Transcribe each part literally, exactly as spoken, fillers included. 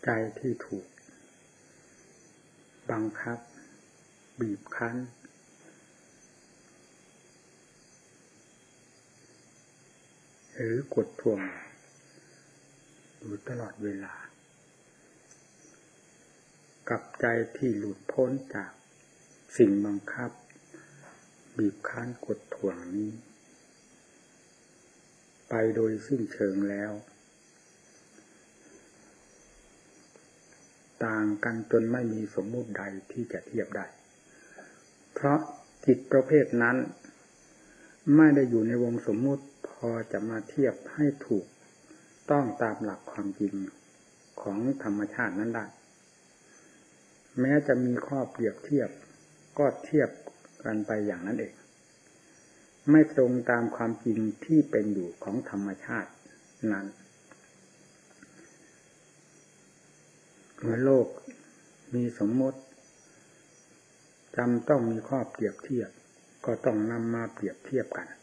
ใจที่ถูกบังคับบีบคั้นหรือกดท่วงอยู่ตลอดเวลากับใจที่หลุดพ้นจากสิ่งบังคับบีบคั้นกดท่วงนี้ไปโดยสิ้นเชิงแล้วต่างกันจนไม่มีสมมุติใดที่จะเทียบได้เพราะจิตประเภทนั้นไม่ได้อยู่ในวงสมมุติพอจะมาเทียบให้ถูกต้องตามหลักความจริงของธรรมชาตินั้นได้แม้จะมีข้อเปรียบเทียบก็เทียบกันไปอย่างนั้นเองไม่ตรงตามความจริงที่เป็นอยู่ของธรรมชาตินั้นเมื่อโลกมีสมมติจำต้องมีข้อเปรียบเทียบก็ต้องนำมาเปรียบเทียบกัน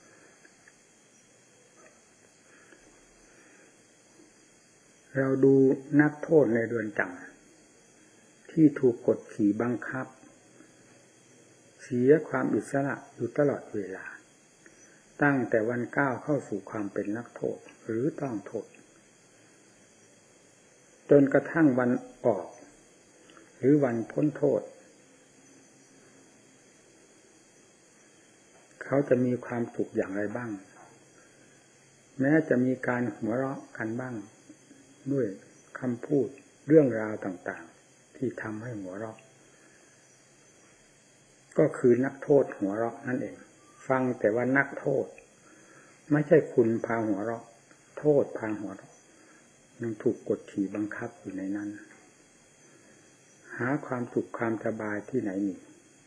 เราดูนักโทษในเรือนจำที่ถูกกดขี่บังคับเสียความอิสระอยู่ตลอดเวลาตั้งแต่วันก้าวเข้าสู่ความเป็นนักโทษหรือต้องโทษจนกระทั่งวันออกหรือวันพ้นโทษเขาจะมีความสุขอย่างไรบ้างแม้จะมีการหัวเราะกันบ้างด้วยคำพูดเรื่องราวต่างๆที่ทำให้หัวเราะก็คือนักโทษหัวเราะนั่นเองฟังแต่ว่านักโทษไม่ใช่คุณพาหัวเราะโทษพาหัวเราะยังถูกกดขี่บังคับอยู่ในนั้นหาความสุขความสบายที่ไหนมี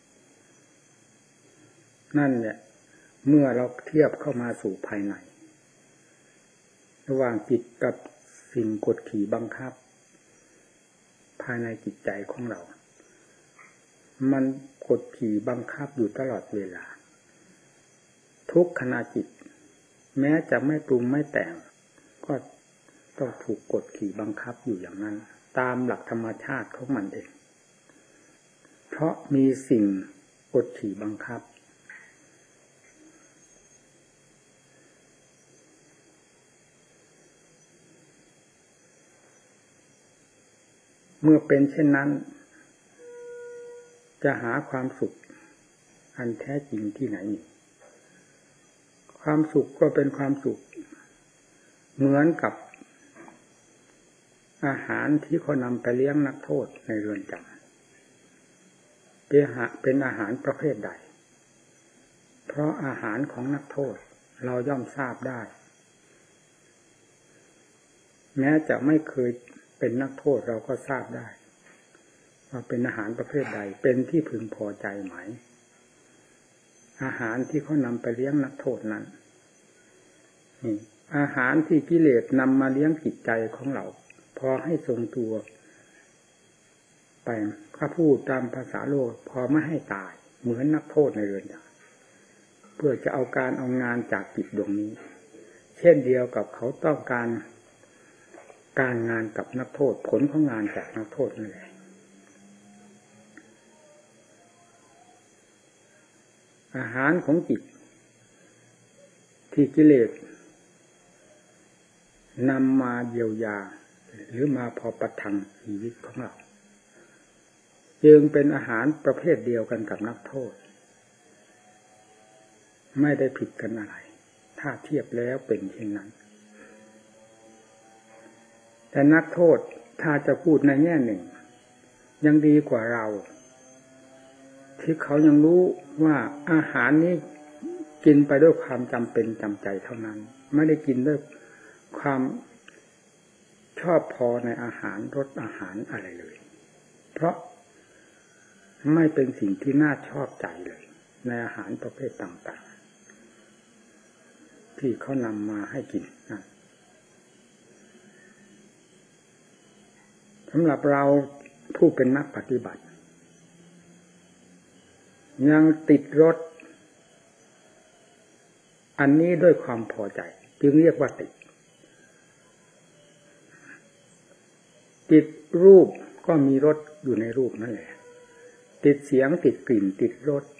นั่นเนี่ยเมื่อเราเทียบเข้ามาสู่ภายในระหว่างจิตกับสิ่งกดขี่บังคับภายในจิตใจของเรามันกดขี่บังคับอยู่ตลอดเวลาทุกขณะจิตแม้จะไม่ปรุงไม่แต่งก็ต้องถูกกดขี่บังคับอยู่อย่างนั้นตามหลักธรรมชาติของมันเองเพราะมีสิ่งกดขี่บังคับเมื่อเป็นเช่นนั้นจะหาความสุขอันแท้จริงที่ไหนมีความสุขก็เป็นความสุขเหมือนกับอาหารที่เขานำไปเลี้ยงนักโทษในเรือนจำเป็นอาหารประเภทใดเพราะอาหารของนักโทษเราย่อมทราบได้แม้จะไม่เคยเป็นนักโทษเราก็ทราบได้ว่าเป็นอาหารประเภทใดเป็นที่พึงพอใจไหมอาหารที่เขานำไปเลี้ยงนักโทษนั้นนี่อาหารที่กิเลสนำมาเลี้ยงจิตใจของเราพอให้ทรงตัวไปถ้าพูดตามภาษาโลกพอไม่ให้ตายเหมือนนักโทษในเรือนจำเพื่อจะเอาการเอางานจากจิตดวงนี้เช่นเดียวกับเขาต้องการการงานกับนักโทษผลของงานจากนักโทษนั่นแหละอาหารของจิตที่กิเลสนำมาเยียวยาหรือมาพอประทังชีวิตของเราจึงเป็นอาหารประเภทเดียวกันกับนักโทษไม่ได้ผิดกันอะไรถ้าเทียบแล้วเป็นเช่นนั้นแต่นักโทษถ้าจะพูดในแง่หนึ่งยังดีกว่าเราที่เขายังรู้ว่าอาหารนี้กินไปด้วยความจำเป็นจำใจเท่านั้นไม่ได้กินด้วยความชอบพอในอาหารรสอาหารอะไรเลยเพราะไม่เป็นสิ่งที่น่าชอบใจเลยในอาหารประเภทต่างๆที่เขานำมาให้กินนะสำหรับเราผู้เป็นนักปฏิบัติยังติดรสอันนี้ด้วยความพอใจจึงเรียกว่าติดติดรูปก็มีรสอยู่ในรูปนั่นแหละติดเสียงติดกลิ่นติดรส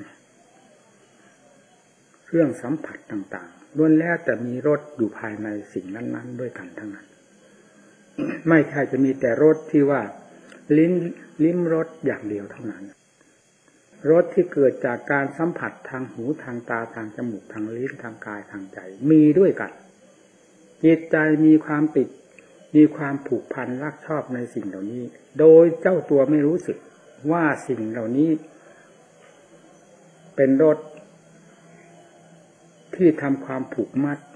เครื่องสัมผัสต่างๆล้วนแล้วแต่มีรสอยู่ภายในสิ่งนั้นๆด้วยกันทั้งนั้นไม่ใช่จะมีแต่รสที่ว่าลิ้นลิ้มรสอย่างเดียวเท่านั้นรสที่เกิดจากการสัมผัสทางหูทางตาทางจมูกทางลิ้นทางกายทางใจมีด้วยกันจิตใจมีความติดมีความผูกพันรักชอบในสิ่งเหล่านี้โดยเจ้าตัวไม่รู้สึกว่าสิ่งเหล่านี้เป็นรสที่ทำความผูกมัด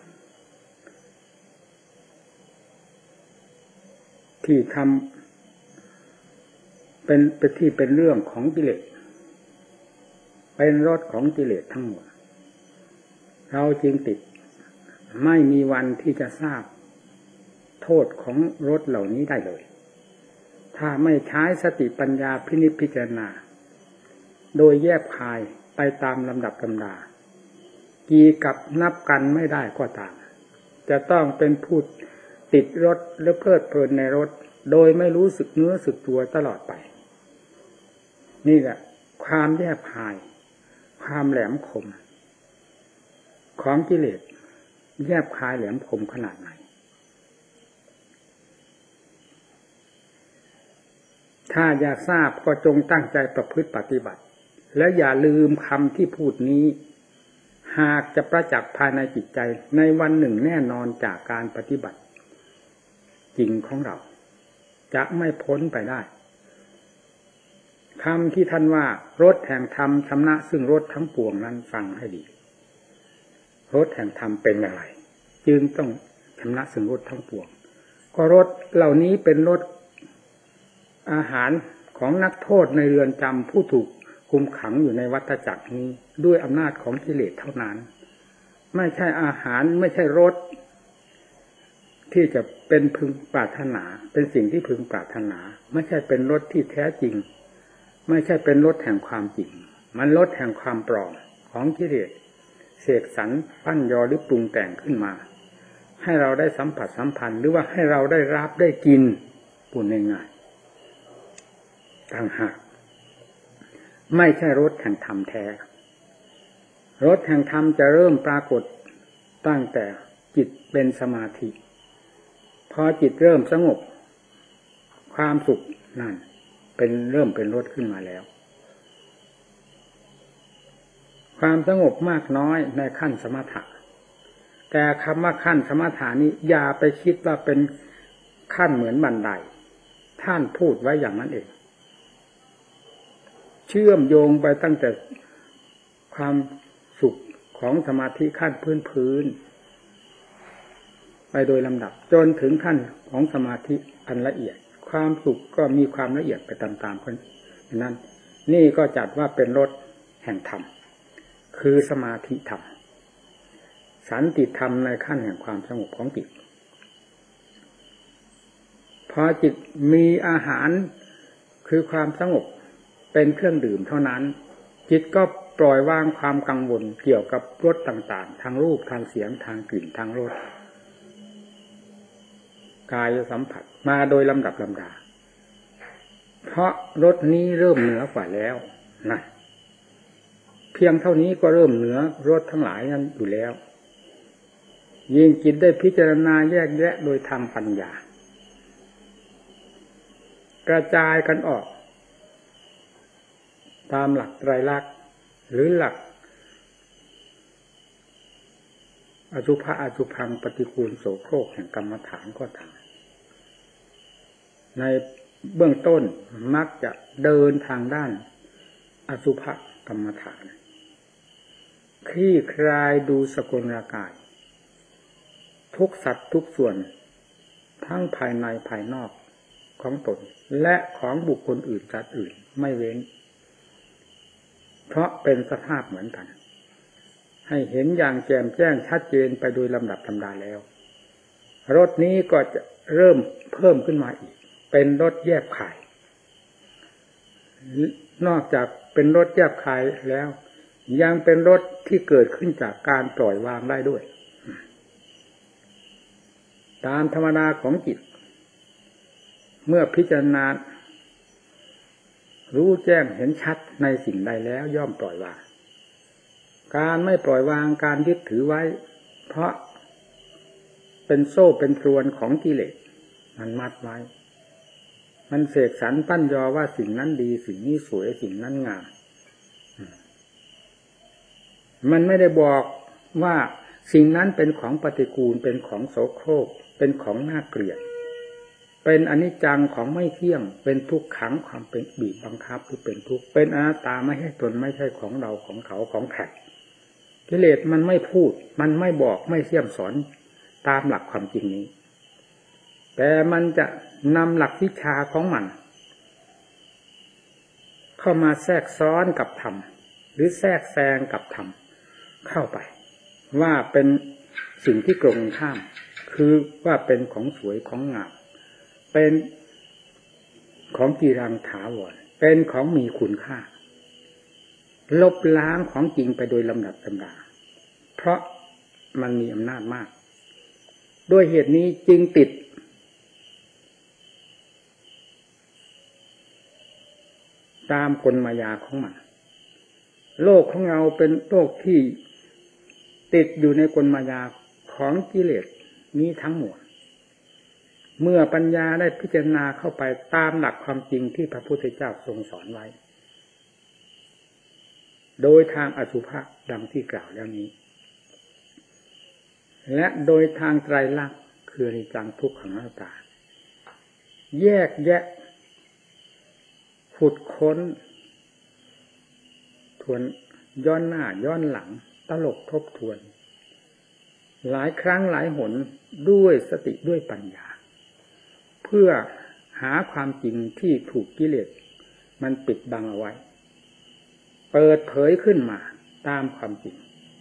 ที่ทำเป็นเป็นที่เป็นเรื่องของกิเลสเป็นรสของกิเลสทั้งหมดเราจึงติดไม่มีวันที่จะทราบโทษของรสเหล่านี้ได้เลยถ้าไม่ใช้สติปัญญาพินิจพิจารณาโดยแยบคายไปตามลำดับลำดากี่กับนับกันไม่ได้ก็ตามจะต้องเป็นผู้ติดรสหรือเพลิดเพลินในรสโดยไม่รู้สึกเนื้อสึกตัวตลอดไปนี่แหละความแยบคายความแหลมคมของกิเลสแยบคายแหลมคมขนาดไหนถ้าอยากทราบก็จงตั้งใจประพฤติปฏิบัติและอย่าลืมคำที่พูดนี้หากจะประจักษ์ภายในจิตใจในวันหนึ่งแน่นอนจากการปฏิบัติจริงของเราจะไม่พ้นไปได้คำที่ท่านว่ารสแห่งธรรมชำระซึ่งรสทั้งปวงนั้นฟังให้ดีรสแห่งธรรมเป็นอย่างไรจึงต้องชำระซึ่งรสทั้งปวงก็รสเหล่านี้เป็นรสอาหารของนักโทษในเรือนจำผู้ถูกคุมขังอยู่ในวัฏจักรนี้ด้วยอำนาจของกิเลสเท่านั้นไม่ใช่อาหารไม่ใช่รสที่จะเป็นพึงปรารถนาเป็นสิ่งที่พึงปรารถนาไม่ใช่เป็นรสที่แท้จริงไม่ใช่เป็นรสแห่งความจริงมันรสแห่งความปลอมของกิเลสเสกสรรปั้นยอหรือปรุงแต่งขึ้นมาให้เราได้สัมผัสสัมพันธ์หรือว่าให้เราได้รับได้กินพูดง่ายๆต่างหากไม่ใช่รสแห่งธรรมแท้รสแห่งธรรมจะเริ่มปรากฏตั้งแต่จิตเป็นสมาธิพอจิตเริ่มสงบความสุขนั่นเป็นเริ่มเป็นรสขึ้นมาแล้วความสงบมากน้อยในขั้นสมถะแต่คำว่าขั้นสมถะนี้อย่าไปคิดว่าเป็นขั้นเหมือนบันไดท่านพูดไว้อย่างนั้นเองเชื่อมโยงไปตั้งแต่ความสุขของสมาธิขั้นพื้นพื้นไปโดยลำดับจนถึงขั้นของสมาธิอันละเอียดความสุขก็มีความละเอียดไปตามๆกันนั้นนี่ก็จัดว่าเป็นรสแห่งธรรมคือสมาธิธรรมสันติธรรมในขั้นแห่งความสงบของจิตพอจิตมีอาหารคือความสงบเป็นเครื่องดื่มเท่านั้นจิตก็ปล่อยวางความกังวลเกี่ยวกับรสต่างๆทางรูปทางเสียงทางกลิ่นทางรสกายสัมผัสมาโดยลำดับลำดาเพราะรสนี้เริ่มเหนือกว่าแล้วนะเพียงเท่านี้ก็เริ่มเหนือรสทั้งหลายนั้นอยู่แล้วยิ่งจิตได้พิจารณาแยกแยะโดยธรรมปัญญากระจายกันออกตามหลักไตรลักษณ์หรือหลักอสุภะอสุภังปฏิกูลโสโครกแห่งกรรมฐานก็ตามในเบื้องต้นมักจะเดินทางด้านอสุภกรรมฐานคลี่คลายดูสกุลร่างกายทุกสัตว์ทุกส่วนทั้งภายในภายนอกของตนและของบุคคลอื่นจัดอื่นไม่เว้นเพราะเป็นสภาพเหมือนกันให้เห็นอย่างแจ่มแจ้งชัดเจนไปโดยลำดับลำดาแล้วรสนี้ก็จะเริ่มเพิ่มขึ้นมาอีกเป็นรสแยบคายนอกจากเป็นรสแยบคายแล้วยังเป็นรสที่เกิดขึ้นจากการปล่อยวางได้ด้วยตามธรรมดาของจิตเมื่อพิจารณารู้แจ้งเห็นชัดในสิ่งใดแล้วย่อมปล่อยวางการไม่ปล่อยวางการยึดถือไว้เพราะเป็นโซ่เป็นตรวนของกิเลสมันมัดไว้มันเสกสรรปั้นยอว่าสิ่งนั้นดีสิ่งนี้สวยสิ่งนั้นงามมันไม่ได้บอกว่าสิ่งนั้นเป็นของปฏิกูลเป็นของโสโครกเป็นของน่าเกลียดเป็นอนิจจังของไม่เที่ยงเป็นทุกขังความเป็นบีบบังคับคือเป็นทุกข์เป็นอนัตตาไม่ใช่ตนไม่ใช่ของเราของเขาของใครกิเลสมันไม่พูดมันไม่บอกไม่เสี่ยมสอนตามหลักความจริงนี้แต่มันจะนำหลักวิชาของมันเข้ามาแทรกซ้อนกับธรรมหรือแทรกแซงกับธรรมเข้าไปว่าเป็นสิ่งที่ตรงข้ามคือว่าเป็นของสวยของงามเป็นของกีรังถาวรเป็นของมีคุณค่าลบล้างของจริงไปโดยลำดับลำดาเพราะมันมีอำนาจมากด้วยเหตุนี้จึงติดตามกลมายาของมันโลกของเราเป็นโลกที่ติดอยู่ในกลมายาของกิเลสนี้ทั้งหมดเมื่อปัญญาได้พิจารณาเข้าไปตามหลักความจริงที่พระพุทธเจ้าทรงสอนไว้โดยทางอสุภะดังที่กล่าวแล้วนี้และโดยทางไตรลักษณ์คืออนิจจังทุกขังอนัตตาแยกแยะขุดค้นทวนย้อนหน้าย้อนหลังตลบทบทวนหลายครั้งหลายหนด้วยสติด้วยปัญญาเพื่อหาความจริงที่ถูกกิเลสมันปิดบังเอาไว้เปิดเผยขึ้นมาตามความจริง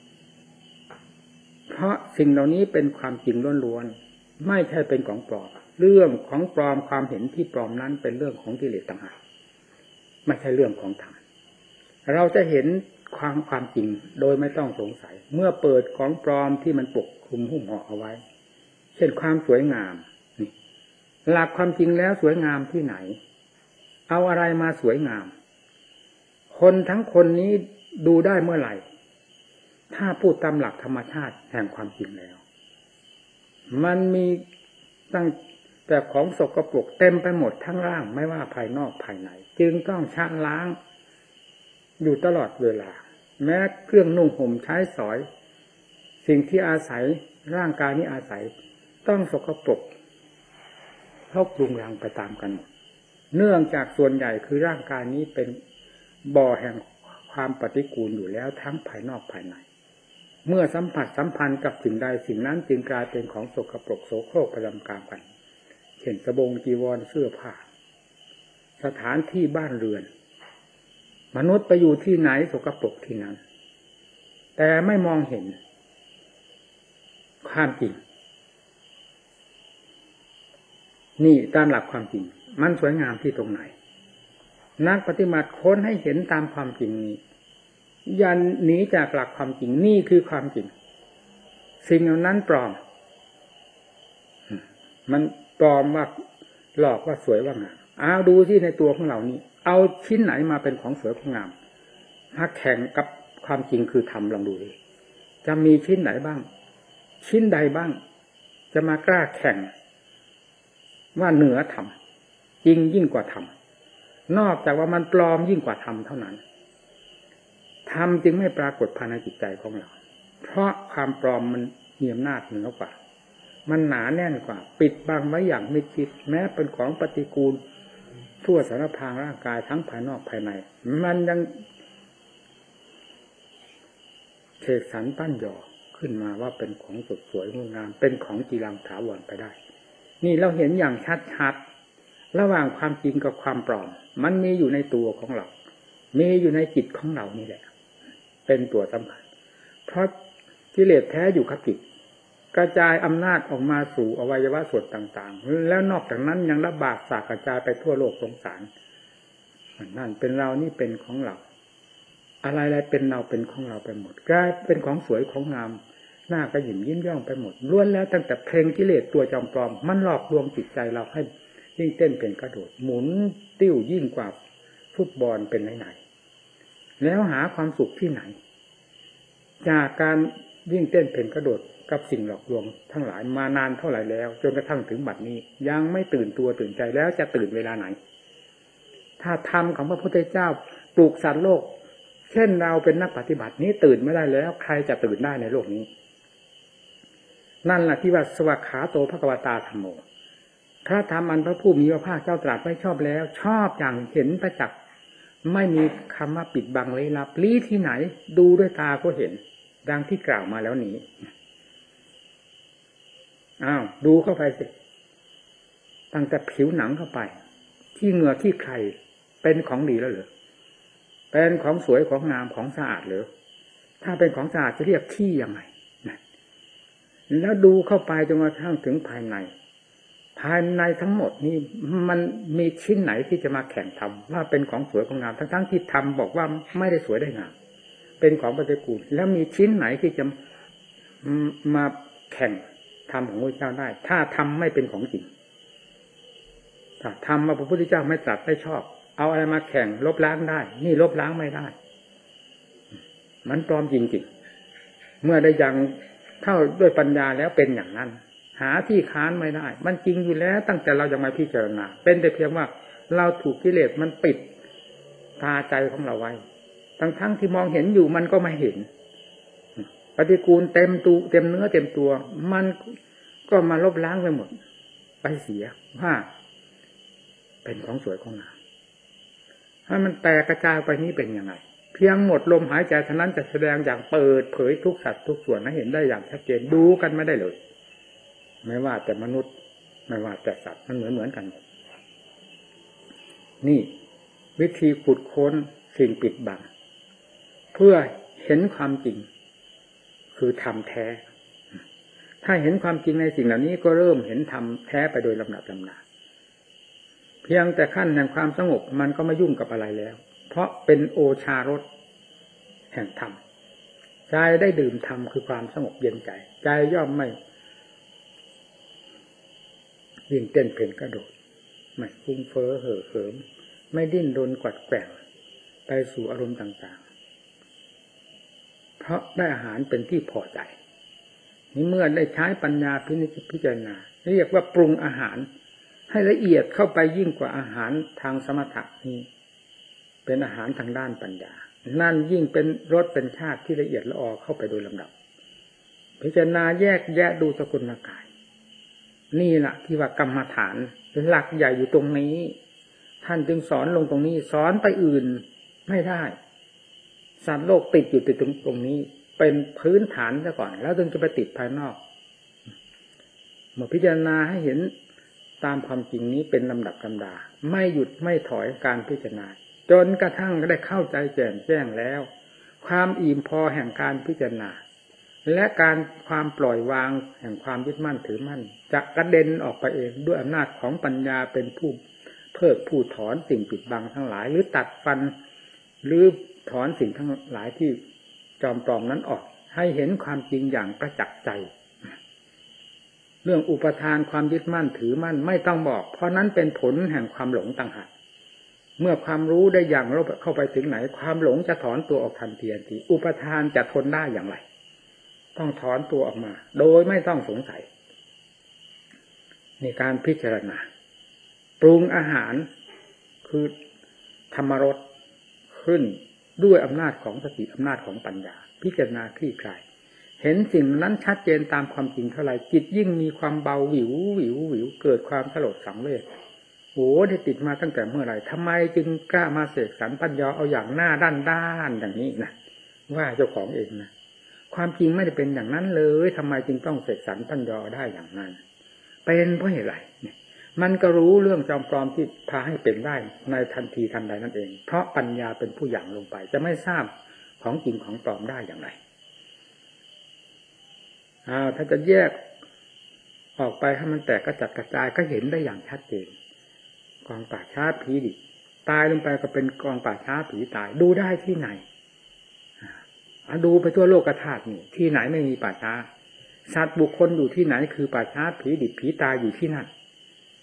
เพราะสิ่งเหล่านี้เป็นความจริงล้วนๆไม่ใช่เป็นของปลอมเรื่องของปลอมความเห็นที่ปลอมนั้นเป็นเรื่องของกิเลสต่างหากไม่ใช่เรื่องของธรรมเราจะเห็นความความจริงโดยไม่ต้องสงสัยเมื่อเปิดของปลอมที่มันปกคลุมหุ้มห่อเอาไว้เช่นความสวยงามนี่หลักความจริงแล้วสวยงามที่ไหนเอาอะไรมาสวยงามคนทั้งคนนี้ดูได้เมื่อไหร่ถ้าพูดตามหลักธรรมชาติแห่งความจริงแล้วมันมีตั้งแต่ของสกปรกเต็มไปหมดทั้งร่างไม่ว่าภายนอกภายในจึงต้องชะล้างอยู่ตลอดเวลาแม้เครื่องนุ่งห่มใช้สอยสิ่งที่อาศัยร่างกายนี้อาศัยต้องสกปรกเข้าปรุงรังไปตามกันเนื่องจากส่วนใหญ่คือร่างกายนี้เป็นบ่อแห่งความปฏิกูลอยู่แล้วทั้งภายนอกภายในเมื่อสัมผัสสัมพันธ์กับสิ่งใดสิ่งนั้นจึงกลายเป็นของสกปรกโสโครกประจำกามกันเช่นสบงจีวรเสื้อผ้าสถานที่บ้านเรือนมนุษย์ไปอยู่ที่ไหนสกปรกที่นั้นแต่ไม่มองเห็นความจริงนี่ตามหลักความจริงมันสวยงามที่ตรงไหนนักปฏิบัติค้นให้เห็นตามความจริงนี้อย่าหนีจากหลักความจริงนี่คือความจริงสิ่งเหล่านั้นปลอมมันปลอมว่าหลอกว่าสวยว่างามเอาดูที่ในตัวของเรานี้เอาชิ้นไหนมาเป็นของสวยของงามถ้าแข่งกับความจริงคือธรรมลองดูดิจะมีชิ้นไหนบ้างชิ้นใดบ้างจะมากล้าแข่งว่าเหนือธรรมจริงยิ่งกว่าธรรมนอกจากว่ามันปลอมยิ่งกว่าธรรมเท่านั้นธรรมจึงไม่ปรากฏภายในจิตใจของเราเพราะความปลอมมันมีอำนาจเหนือกว่ามันหนาแน่นกว่าปิดบังไว้อย่างไม่คิดแม้เป็นของปฏิกูลทั่วสารพางร่างกายทั้งภายนอกภายในมันยังเสกสรรปั้นยอขึ้นมาว่าเป็นของสดสวยงดงามเป็นของจีรังถาวรไปได้นี่เราเห็นอย่างชัดๆระหว่างความจริงกับความปลอมมันมีอยู่ในตัวของเรามีอยู่ในจิตของเรานี่แหละเป็นตัวสำคัญเพราะกิเลสแท้อยู่กับจิตกระจายอำนาจออกมาสู่อวัยวะส่วนต่างๆแล้วนอกจากนั้นยังระบาดสากกระจายไปทั่วโลกสงสารนั่นเป็นเรานี่เป็นของเราอะไรๆเป็นเราเป็นของเราไปหมดกลายเป็นของสวยของงามหน้าก็หยิ่มยิ้มย่องไปหมดล้วนแล้วตั้งแต่เพลงกิเลสตัวจอมปลอมมันหลอกลวงจิตใจเราให้ยิ่งเต้นเป็นกระโดดหมุนติ้วยิ่งกว่าฟุตบอลเป็นไหนๆแล้วหาความสุขที่ไหนจากการยิ่งเต้นเป็นกระโดดกับสิ่งหลอกลวงทั้งหลายมานานเท่าไหร่แล้วจนกระทั่งถึงบัดนี้ยังไม่ตื่นตัวตื่นใจแล้วจะตื่นเวลาไหนถ้าธรรมของพระพุทธเจ้าปลูกสัตว์โลกเช่นเราเป็นนักปฏิบัตินี้ตื่นไม่ได้แล้วใครจะตื่นได้ในโลกนี้นั่นแหละที่ว่าสวากขาโตภควตาธัมโมพระธรรมอันพระผู้มีพระภาคเจ้าตรัสไว้ชอบแล้วชอบอย่างเห็นประจักษ์ไม่มีคำว่าปิดบังลี้ลับลี้ที่ไหนดูด้วยตาก็เห็นดังที่กล่าวมาแล้วนี้อ้าวดูเข้าไปสิตั้งแต่ผิวหนังเข้าไปที่เหงื่อที่ใครเป็นของดีแล้วเหรอเป็นของสวยของงามของสะอาดหรือถ้าเป็นของสะอาดจะเรียกขี้ยังไงแล้วดูเข้าไปจนกระทั่งถึงภายในภายในทั้งหมดนี่มันมีชิ้นไหนที่จะมาแข่งทำว่าเป็นของสวยของงามทั้งๆที่ทำบอกว่าไม่ได้สวยได้งามเป็นของปฏิกูลแล้วมีชิ้นไหนที่จะมาแข่งทำของพระเจ้าได้ถ้าทำไม่เป็นของจริงถ้าทำมาพระพุทธเจ้าไม่ตรัสไม่ชอบเอาอะไรมาแข่งลบล้างได้นี่ลบล้างไม่ได้มันปลอมจริงๆเมื่อได้ยังเข้าด้วยปัญญาแล้วเป็นอย่างนั้นหาที่ค้านไม่ได้มันจริงอยู่แล้วตั้งแต่เรายังไม่พิจารณาเป็นแต่เพียงว่าเราถูกกิเลสมันปิดตาใจของเราไว้ทั้งทั้งที่มองเห็นอยู่มันก็ไม่เห็นปฏิกูลเต็มตัวเต็มเนื้อเต็มตัวมันก็มาลบล้างไปหมดไปเสียว่าเป็นของสวยของงามถ้ามันแตกกระจายไปนี้เป็นยังไงเพียงหมดลมหายใจเท่านั้นจะแสดงอย่างเปิดเผยทุกสัตว์ทุกส่วนให้เห็นได้อย่างชัดเจนดูกันไม่ได้เลยไม่ว่าแต่มนุษย์ไม่ว่าแต่สัตว์มันเหมือนเหมือนกันหมดนี่วิธีขุดค้นสิ่งปิดบังเพื่อเห็นความจริงคือธรรมแท้ถ้าเห็นความจริงในสิ่งเหล่านี้ก็เริ่มเห็นธรรมแท้ไปโดยลำดับลำดาเพียงแต่ขั้นแห่งความสงบมันก็ไม่ยุ่งกับอะไรแล้วเพราะเป็นโอชารสแห่งธรรมใจได้ดื่มธรรมคือความสงบเย็นใจใจย่อมไม่วิ่งเต้นเพ่นกระโดดไม่ฟุ้งเฟ้อเห่อเหิมไม่ดิ้นรนกวัดแกว่งไปสู่อารมณ์ต่างๆเพราะได้อาหารเป็นที่พอใจนี่เมื่อได้ใช้ปัญญาพินิจพิจารณาเรียกว่าปรุงอาหารให้ละเอียดเข้าไปยิ่งกว่าอาหารทางสมถะนี่เป็นอาหารทางด้านปัญญานั่นยิ่งเป็นรสเป็นชาติที่ละเอียดละออเข้าไปโดยลำดับพิจารณาแยกแยะดูสกุลกายนี่แหละที่ว่ากรรมฐานหลักใหญ่อยู่ตรงนี้ท่านจึงสอนลงตรงนี้สอนไปอื่นไม่ได้สัตว์โลกติดอยู่ติดตรงตรงนี้เป็นพื้นฐานซะก่อนแล้วจึงจะไปติดภายนอกเมื่อพิจารณาให้เห็นตามความจริงนี้เป็นลำดับลำดาไม่หยุดไม่ถอยการพิจารณาจนกระทั่งได้เข้าใจแจ่มแจ้งแล้วความอิ่มพอแห่งการพิจารณาและการความปล่อยวางแห่งความยึดมั่นถือมั่นจะกระเด็นออกไปเองด้วยอำนาจของปัญญาเป็นผู้เพิกผู้ถอนสิ่งปิดบังทั้งหลายหรือตัดฟันหรือถอนสิ่งทั้งหลายที่จอมปลอมนั้นออกให้เห็นความจริงอย่างประจักษ์ใจเรื่องอุปทานความยึดมั่นถือมั่นไม่ต้องบอกเพราะนั้นเป็นผลแห่งความหลงต่างหากเมื่อความรู้ได้อย่างเข้าไปถึงไหนความหลงจะถอนตัวออกทันทีทันทีอุปทานจะทนได้อย่างไรต้องถอนตัวออกมาโดยไม่ต้องสงสัยในการพิจารณาปรุงอาหารคือธรรมรสขึ้นด้วยอำนาจของสติอำนาจของปัญญาพิจารณาคลี่คลายเห็นสิ่งนั้นชัดเจนตามความจริงเท่าไหร่จิตยิ่งมีความเบาหวิวหวิวหวิวเกิดความสลดสังเวชโอ้ได้ติดมาตั้งแต่เมื่อไหร่ทำไมจึงกล้ามาเสกสรรปัญญาเอาอย่างหน้าด้านด้านอย่างนี้นะว่าเจ้าของเองนะความจริงไม่ได้เป็นอย่างนั้นเลยทำไมจึงต้องเสกสรรปัญญาได้อย่างนั้นเป็นเพราะเหตุไรเนี่ยมันก็รู้เรื่องจอมปลอมที่พาให้เป็นได้ในทันทีทันใดนั่นเองเพราะปัญญาเป็นผู้หยั่งลงไปจะไม่ทราบของจริงของปลอมได้อย่างไรอ้าวถ้าจะแยกออกไปให้มันแตกกระจัดกระจายก็เห็นได้อย่างชัดเจนกองป่าช้าผีดิบตายลงไปก็เป็นกองป่าช้าผีตายดูได้ที่ไหนดูไปทั่วโลกธาตุนี่ที่ไหนไม่มีป่าช้าสัตว์บุคคลอยู่ที่ไหนคือป่าช้าผีดิบผีตายอยู่ที่นั่น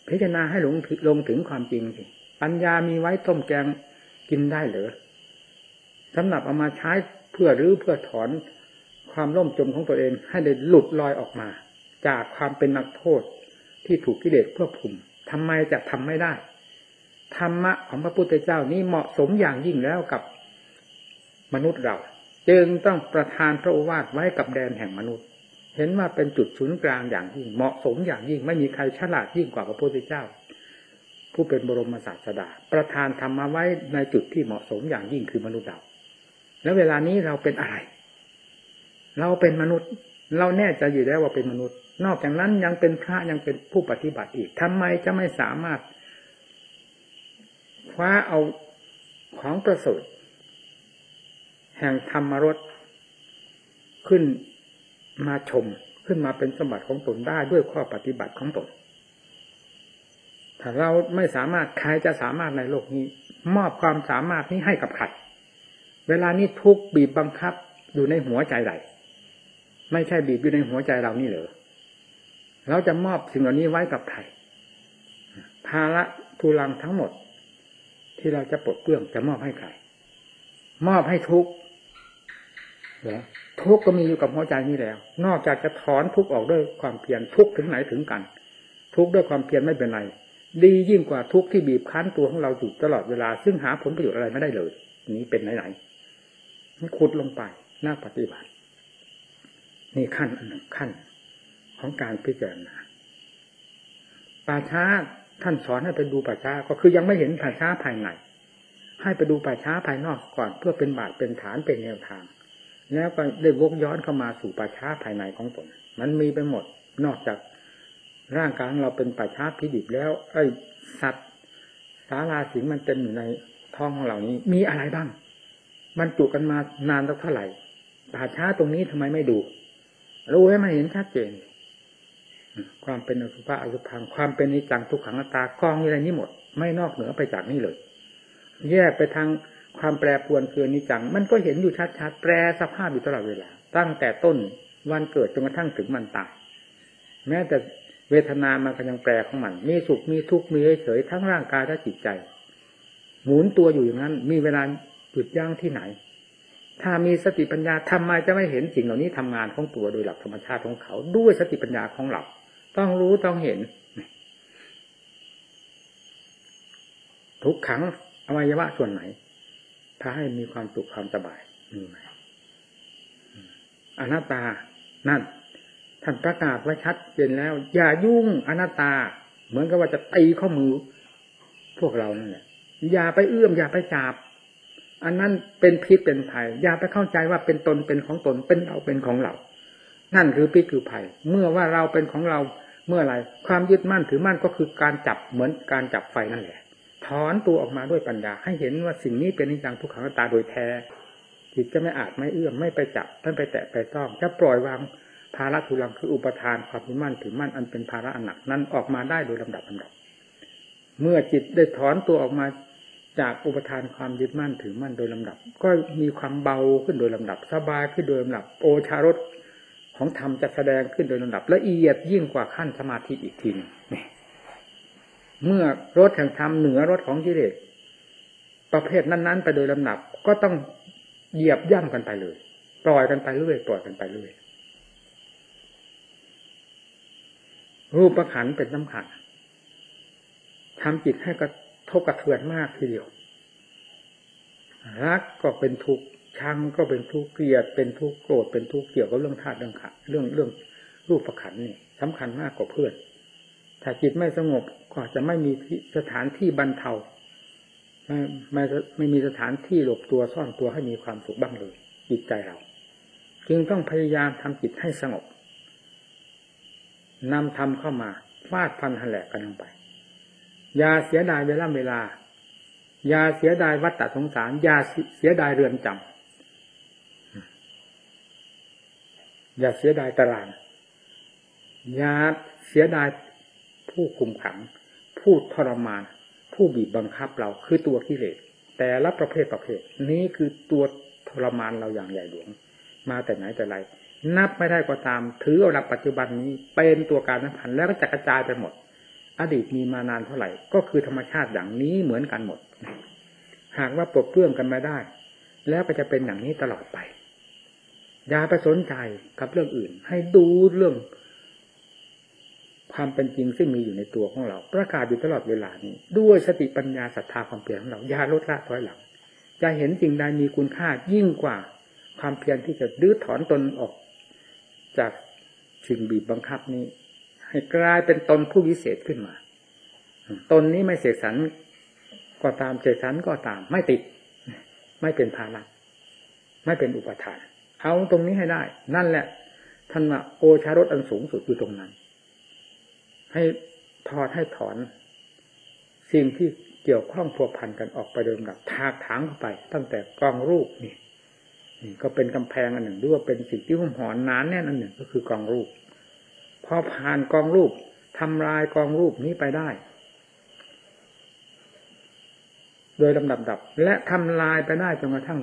พิจารณาให้หลงลงถึงความจริงสิปัญญามีไว้ต้มแกงกินได้เหรอสำหรับเอามาใช้เพื่อรื้อเพื่อถอนความล่มจมของตัวเองให้ได้หลุดลอยออกมาจากความเป็นนักโทษที่ถูกกิเลสควบคุมทำไมจะทำไม่ได้ธรรมะของพระพุทธเจ้านี้เหมาะสมอย่างยิ่งแล้วกับมนุษย์เราจึงต้องประทานพระโอวาทไว้กับแดนแห่งมนุษย์เห็นว่าเป็นจุดศูนย์กลางอย่างยิ่งเหมาะสมอย่างยิ่งไม่มีใครฉลาดยิ่งกว่าพระพุทธเจ้าผู้เป็นบรมศาสดาประทานธรรมะไว้ในจุดที่เหมาะสมอย่างยิ่งคือมนุษย์เราแล้วเวลานี้เราเป็นอะไรเราเป็นมนุษย์เราแน่ใจอยู่แล้วว่าเป็นมนุษย์นอกจากนั้นยังเป็นพระยังเป็นผู้ปฏิบัติอีกทำไมจะไม่สามารถคว้าเอาของประเสริฐแห่งธรรมรสขึ้นมาชมขึ้นมาเป็นสมบัติของตนได้ด้วยข้อปฏิบัติของตนถ้าเราไม่สามารถใครจะสามารถในโลกนี้มอบความสามารถนี้ให้กับใครเวลานี้ทุกบีบบังคับอยู่ในหัวใจใดไม่ใช่บีบอยู่ในหัวใจเรานี่เหรอเราจะมอบสิ่งเหล่านี้ไว้กับใครภาระทุลังทั้งหมดที่เราจะปลดเปลื้องจะมอบให้ใครมอบให้ทุกข์เหรอทุกข์ก็มีอยู่กับหัวใจนี้แล้วนอกจากจะถอนทุกข์ออกด้วยความเพียรทุกข์ถึงไหนถึงกันทุกข์ด้วยความเพียรไม่เป็นไรดียิ่งกว่าทุกข์ที่บีบคั้นตัวของเราอยู่ตลอดเวลาซึ่งหาผลประโยชน์อะไรไม่ได้เลยนี้เป็นไหนๆขุดลงไปน่าปฏิบัตินี่ขั้นอันหนึ่งขั้นของการพิจารณาป่าช้าท่านสอนให้ไปดูป่าช้าก็คือยังไม่เห็นป่าช้าภายในให้ไปดูป่าช้าภายนอกก่อนเพื่อเป็นบาทเป็นฐานเป็นแนวทางแล้วก็ได้วกย้อนเข้ามาสู่ป่าช้าภายในของตนมันมีไปหมดนอกจากร่างกายของเราเป็นป่าช้าพิดิบแล้วไอ้สัตว์สาราสิงมันเต็มอยู่ในท้องของเรานี้มีอะไรบ้างมันจุกันมานานสักเท่าไหร่ป่าช้าตรงนี้ทำไมไม่ดูรู้ให้มันเห็นชัดเจนความเป็นอสุภะอสุภังความเป็นนิจังทุกขังอนัตตากองอยู่ในนี้หมดไม่นอกเหนือไปจากนี้เลยแยกไปทางความแปรปรวนคือนิจังมันก็เห็นอยู่ชัดๆแปรสภาพอยู่ตลอดเวลาตั้งแต่ต้นวันเกิดจนกระทั่งถึงมันตายแม้แต่เวทนามันก็ยังแปรของมันมีสุขมีทุกข์มีเฉยๆทั้งร่างกายและจิตใจหมุนตัวอยู่อย่างนั้นมีเวลาหยุดยั้งที่ไหนถ้ามีสติปัญญาทำไมจะไม่เห็นสิ่งเหล่านี้ทำงานของตัวโดยหลักธรรมชาติของเขาด้วยสติปัญญาของเราต้องรู้ต้องเห็นทุกขังอวัยวะส่วนไหนถ้าให้มีความสุขความสบายมีไหมอนัตตานั่นท่านประกาศไว้ชัดเจนแล้วอย่ายุ่งอนัตตาเหมือนกับว่าจะตีข้อมือพวกเรานั่นแหละอย่าไปเอื้อมอย่าไปจับอันนั้นเป็นพิษเป็นภัยอย่าไปเข้าใจว่าเป็นตนเป็นของตนเป็นเราเป็นของเรานั่นคือพิษคือภัยเมื่อว่าเราเป็นของเราเมื่อไรความยึดมั่นถือมั่นก็คือการจับเหมือนการจับไฟนั่นแหละถอนตัวออกมาด้วยปัญญาให้เห็นว่าสิ่งนี้เป็นอนิจจังทุกขังอนัตตาโดยแท้จิตจะไม่อาจไม่เอื้อมไม่ไปจับไม่ไปแตะไปต้องจะปล่อยวางภาระทุลังคืออุปทานความยึดมั่นถือมั่นอันเป็นภาระอันหนักนั้นออกมาได้โดยลำดับลำดับเมื่อจิตได้ถอนตัวออกมาจากอุปทานความยึดมั่นถือมั่นโดยลำดับก็มีความเบาขึ้นโดยลำดับสบายขึ้นโดยลำดับโอชารสของธรรมจะแสดงขึ้นโดยลำดับละเอียดยิ่งกว่าขั้นสมาธิอีกทีนึงเมื่อรสแห่งธรรมเหนือรสของกิเลสประเภทนั้นๆไปโดยลำดับก็ต้องเหยียบย่ำกันไปเลยปล่อยกันไปเรื่อยปล่อยกันไปเรื่อยรูปขันธ์เป็นสำคัญทำจิตให้กระทบกระเทือนมากทีเดียวรักก็เป็นทุกข์ชังก็เป็นทุกข์เกลียดเป็นทุกข์โกรธเป็นทุกข์เกี่ยวกับเรื่องธาตุเรื่องขันธ์เรื่องเรื่องรูปขันธ์นี่สำคัญมากกว่าเพื่อนถ้าจิตไม่สงบก็จะไม่มีสถานที่บรรเทาไม่ไม่ไม่มีสถานที่หลบตัวซ่อนตัวให้มีความสุขบ้างเลยจิตใจเราจึงต้องพยายามทำจิตให้สงบนำธรรมเข้ามาฟาดฟันหันแหลกกันลงไปอย่าเสียดายเวลาเวลาอย่าเสียดายวัฏฏะสงสารอย่าเสียดายเรือนจำอย่าเสียดายตารางอย่าเสียดายผู้คุมขังผู้ทรมานผู้บีบบังคับเราคือตัวกิเลสแต่ละประเภทประเภทนี้คือตัวทรมานเราอย่างใหญ่หลวงมาแต่ไหนแต่ไรนับไม่ได้ก็ตามถือเอาหลักปัจจุบันนี้เป็นตัวการสำคัญแล้วก็จะกระจายไปหมดอดีตมีมานานเท่าไหร่ก็คือธรรมชาติอย่างนี้เหมือนกันหมดหากว่าปลดเปลื้องกันมาได้แล้วก็จะเป็นอย่างนี้ตลอดไปอย่าไปสนใจกับเรื่องอื่นให้ดูเรื่องความเป็นจริงซึ่งมีอยู่ในตัวของเราประกาศอยู่ตลอดเวลานี้ด้วยสติปัญญาศรัทธาความเพียรของเราอย่าลดละถอยหลังจะเห็นสิ่งใดมีคุณค่ายิ่งกว่าความเพียรที่จะดื้อถอนตนออกจากสิ่งบีบบังคับนี้ให้กลายเป็นตนผู้วิเศษขึ้นมาตนนี้ไม่เสกสรรก็ตามเสกสรรก็ตามไม่ติดไม่เป็นภาระไม่เป็นอุปทานเอาตรงนี้ให้ได้นั่นแหละท่านว่าโอชารสอันสูงสุดอยู่ตรงนั้นให้ถอดให้ถอนสิ่งที่เกี่ยวข้องพัวพันกันออกไปโดยลำดับถากถางเข้าไปตั้งแต่กองรูปนี่นี่ก็เป็นกำแพงอันหนึ่งหรือว่าเป็นสิ่งที่หุ้มห่อหนาแน่นอันหนึ่งก็คือกองรูปพอผ่านกองรูปทำลายกองรูปนี้ไปได้โดยลำดับดับและทำลายไปได้จนกระทั่ง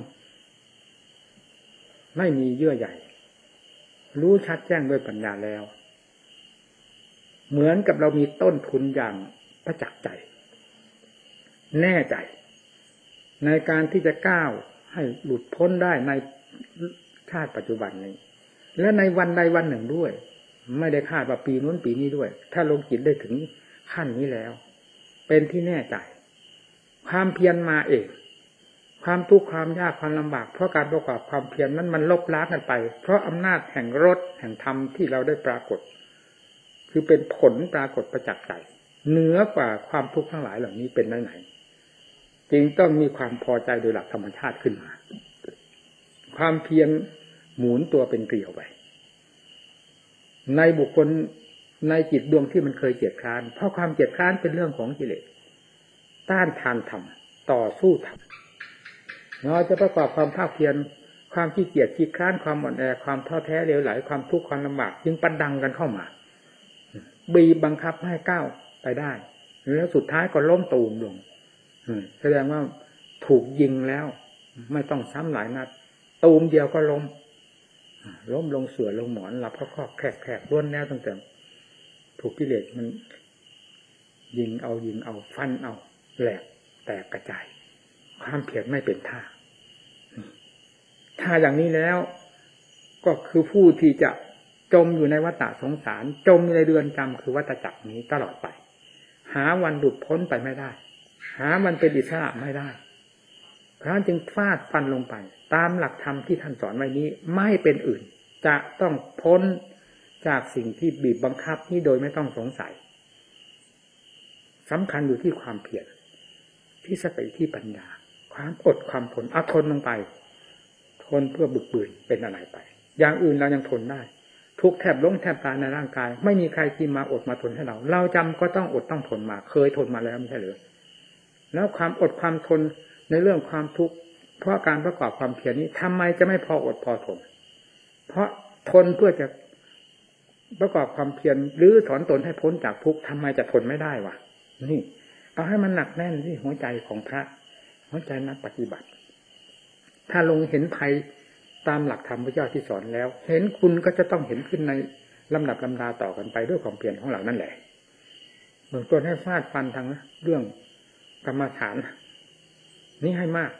ไม่มีเยื่อใยรู้ชัดแจ้งด้วยปัญญาแล้วเหมือนกับเรามีต้นทุนอย่างประจักษ์ใจแน่ใจในการที่จะก้าวให้หลุดพ้นได้ในชาติปัจจุบันนี้และในวันใดวันหนึ่งด้วยไม่ได้คาดว่าปีนู้นปีนี้ด้วยถ้าลงจิตได้ถึงขั้นนี้แล้วเป็นที่แน่ใจความเพียรมาเองความทุกข์ความยากความลำบากเพราะการประกอบความเพียรนั้นมันลบล้างกันไปเพราะอำนาจแห่งรสแห่งธรรมที่เราได้ปรากฏคือเป็นผลปรากฏประจักษ์ใจเหนือกว่าความทุกข์ทั้งหลายเหล่านี้เป็นได้ไหนจึงต้องมีความพอใจโดยหลักธรรมชาติขึ้นมาความเพียรหมุนตัวเป็นเกลียวไปในบุคคลในจิตดวงที่มันเคยเกียจคร้านเพราะความเกียจคร้านเป็นเรื่องของกิเลสต้านทานธรรมต่อสู้ธรรมเราจะประกอบความภาคเพียรความขี้เกียจขี้คร้านความอ่อนแอความท้อแท้เหลวไหลความทุกข์ความลำบากจึงประดังกันเข้ามาบีบบังคับให้ก้าวไปได้แล้วสุดท้ายก็ล้มตูมลงแสดงว่าถูกยิงแล้วไม่ต้องซ้ำหลายนัดตูมเดียวก็ล้มล้มลงเสื่อลงหมอนหลับก็คอกแคกแคกล้วนแล้วตั้งแต่ถูกกิเลสมันยิงเอายิงเอาฟันเอาแหลกแตกกระจายความเพียรไม่เป็นท่าถ้าอย่างนี้แล้วก็คือผู้ที่จะจมอยู่ในวัฏสงสารจมอยู่ในเรือนจำคือวัฏจักรนี้ตลอดไปหาวันหลุดพ้นไปไม่ได้หามันเป็นอิสระไม่ได้เพราะฉะนั้นจึงฟาดฟันลงไปตามหลักธรรมที่ท่านสอนไว้นี้ไม่เป็นอื่นจะต้องพ้นจากสิ่งที่บีบบังคับนี้โดยไม่ต้องสงสัยสำคัญอยู่ที่ความเพียรที่สติที่ปัญญาความอดความทนเอาทนลงไปทนเพื่อบึกบืนเป็นอะไรไปอย่างอื่นเรายังทนได้ทุกแทบล้มแทบตายในร่างกายไม่มีใครที่มาอดมาทนให้เราเราจำก็ต้องอดต้องทนมาเคยทนมาแล้วไม่ใช่หรือแล้วความอดความทนในเรื่องความทุกข์เพราะการประกอบความเพียรนี้ทำไมจะไม่พออดพอทนเพราะทนเพื่อจะประกอบความเพียรหรือถอนตนให้พ้นจากทุกข์ทำไมจะทนไม่ได้วะนี่เอาให้มันหนักแน่นที่หัวใจของพระหัวใจนักปฏิบัติถ้าลงเห็นภัยตามหลักธรรมพระเจ้าที่สอนแล้วเห็นคุณก็จะต้องเห็นขึ้นในลำดับลำดาต่อกันไปด้วยความเพียรของเรานั่นแหละเบื้องต้นให้ฟาดฟันทางเรื่องกรรมฐานนี่ให้มาก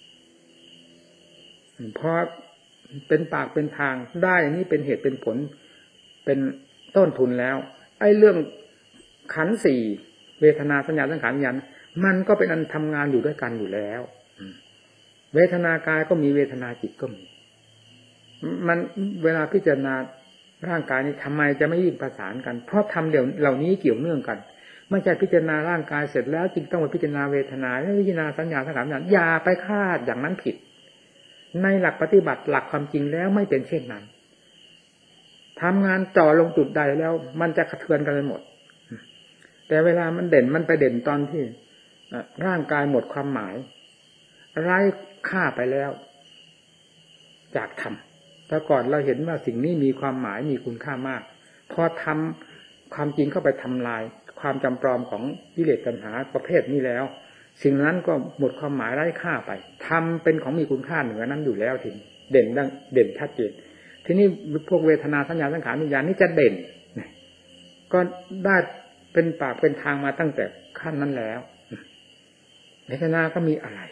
เพราะเป็นปากเป็นทางได้นี่เป็นเหตุเป็นผลเป็นต้นทุนแล้วไอ้เรื่องขันธ์สี่เวทนาสัญญาสังขารวิญญาณมันก็เป็นอันทำงานอยู่ด้วยกันอยู่แล้วเวทนากายก็มีเวทนาจิตก็มีมันเวลาพิจารณาร่างกายนี้ทำไมจะไม่ยิ่งประสานกันเพราะทำเดี๋ยวเหล่านี้เกี่ยวเนื่องกันไม่ใช่พิจารณาร่างกายเสร็จแล้วจึงต้องมาพิจารณาเวทนาและพิจารณาสัญญาสังขารวิญญาณอย่าไปคาดอย่างนั้นผิดในหลักปฏิบัติหลักความจริงแล้วไม่เป็นเช่นนั้นทำงานจ่อลงจุดใดแล้วมันจะกระเทือนกันไปหมดแต่เวลามันเด่นมันไปเด่นตอนที่ร่างกายหมดความหมายไร้ค่าไปแล้วจากธรรมแต่ก่อนเราเห็นว่าสิ่งนี้มีความหมายมีคุณค่ามากพอทำความจริงเข้าไปทำลายความจำปลอมของกิเลสตัณหาประเภทนี้แล้วสิ่งนั้นก็หมดความหมายไร้ค่าไปทำเป็นของมีคุณค่าเหนือนั้นอยู่แล้วทีเด่นดังเด่นชัดเจนทีนี้พวกเวทนาสัญญาสังขารวิญญาณนี่จะเด่นก็ได้เป็นปากเป็นทางมาตั้งแต่ขั้นนั้นแล้วเวทนาก็มีอะไร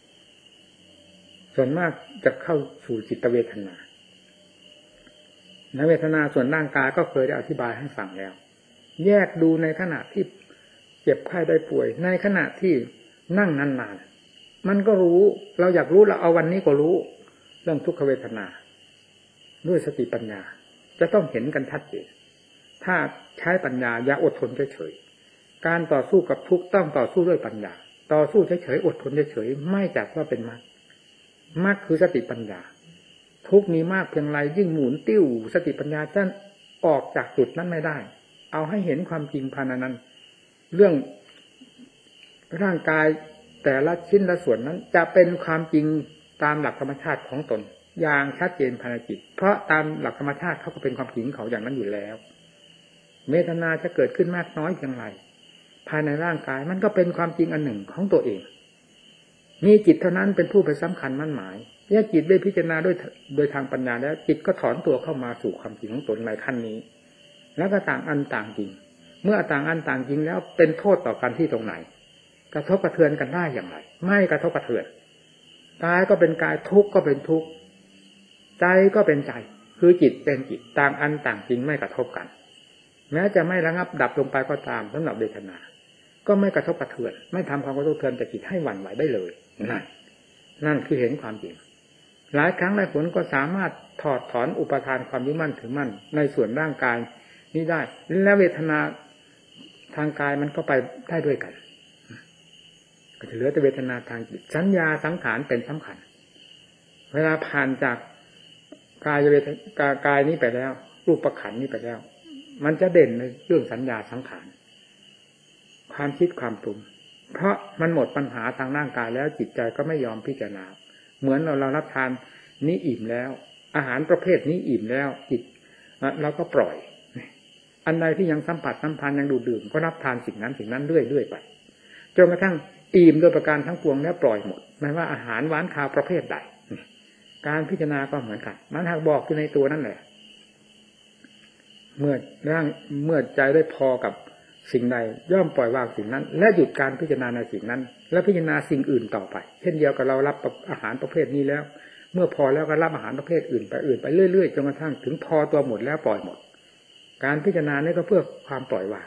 ส่วนมากจะเข้าสู่จิตเวทนาในเวทนาส่วนร่างกายก็เคยได้อธิบายให้ฟังแล้วแยกดูในขณะที่เจ็บไข้ได้ป่วยในขณะที่นั่งนานๆมันก็รู้เราอยากรู้เราเอาวันนี้ก็รู้เรื่องทุกขเวทนาด้วยสติปัญญาจะต้องเห็นกันชัดเจนถ้าใช้ปัญญาอย่าอดทนเฉยๆการต่อสู้กับทุกข์ต้องต่อสู้ด้วยปัญญาต่อสู้เฉยๆอดทนเฉยๆไม่จัดว่าเป็นมรรคมรรคคือสติปัญญาทุกข์มีมากเพียงไรยิ่งหมุนติ้วสติปัญญาจะออกจากจุดนั้นไม่ได้เอาให้เห็นความจริงภายในนั้นเรื่องร่างกายแต่ละชิ้นละส่วนนั้นจะเป็นความจริงตามหลักธรรมชาติของตนอย่างชัดเจนภายในจิตเพราะตามหลักธรรมชาติเขาก็เป็นความจริงเขาอย่างนั้นอยู่แล้วเวทนาจะเกิดขึ้นมากน้อยเพียงไรภายในร่างกายมันก็เป็นความจริงอันหนึ่งของตัวเองมีจิตเท่านั้นเป็นผู้ไปสำคัญมั่นหมายเมื่อจิตได้พิจารณาด้วยโดยทางปัญญาแล้วจิตก็ถอนตัวเข้ามาสู่ความจริงของตนในขั้นนี้แล้วก็ต่างอันต่างจริงเมื่อต่างอันต่างจริงแล้วเป็นโทษต่อกันที่ตรงไหนกระทบกระเทือนกันได้อย่างไรไม่กระทบกระเทือนกายก็เป็นกายทุกข์ก็เป็นทุกข์ใจก็เป็นใจคือจิตเป็นจิตต่างอันต่างจริงไม่กระทบกันแม้จะไม่ระงับดับลงไปก็ตามสำหรับเวทนาก็ไม่กระทบกระเทือนไม่ทำความกระทบกระเทือนแต่จิตให้หวั่นไหวได้เลยนั่นนั่นคือเห็นความจริงหลายครั้งหลายผลก็สามารถถอดถอนอุปทานความยึดมั่นถือมั่นในส่วนร่างกายนี้ได้และเวทนาทางกายมันก็ไปได้ด้วยกันก็จะเหลือแต่เวทนาทางจิตสัญญาสังขารเป็นสำคัญเวลาผ่านจากกายเวทกายกายนี้ไปแล้วรูปขันธ์นี้ไปแล้วมันจะเด่นในเรื่องสัญญาสังขารความคิดความปรุงเพราะมันหมดปัญหาทางร่างกายแล้วจิตใจก็ไม่ยอมพิจารณาเหมือนเราเรารับทานนี้อิ่มแล้วอาหารประเภทนี้อิ่มแล้วจิตเราก็ปล่อยอันใดที่ยังสัมผัสสัมพันธ์ยังดูดื่มก็รับทานสิ่งนั้นสิ่งนั้นเรื่อยๆไปจนกระทั่งอิ่มโดยประการทั้งปวงแล้วปล่อยหมดไม่ว่าอาหารหวานคาวประเภทใดการพิจารณาก็เหมือนกันมันหากบอกอยู่ในตัวนั่นแหละเมื่อร่างเมื่อใจได้พอกับสิ่งใดย่อมปล่อยวางสิ่งนั้นและหยุดการพิจารณาในสิ่งนั้นและพิจารณาสิ่งอื่นต่อไปเช่นเดียวกับเรารับอาหารประเภทนี้แล้วเมื่อพอแล้วก็รับอาหารประเภทอื่นไปอื่นไปเรื่อยๆจนกระทั่งถึงพอตัวหมดแล้วปล่อยหมดการพิจารณานี่ก็เพื่อความปล่อยวาง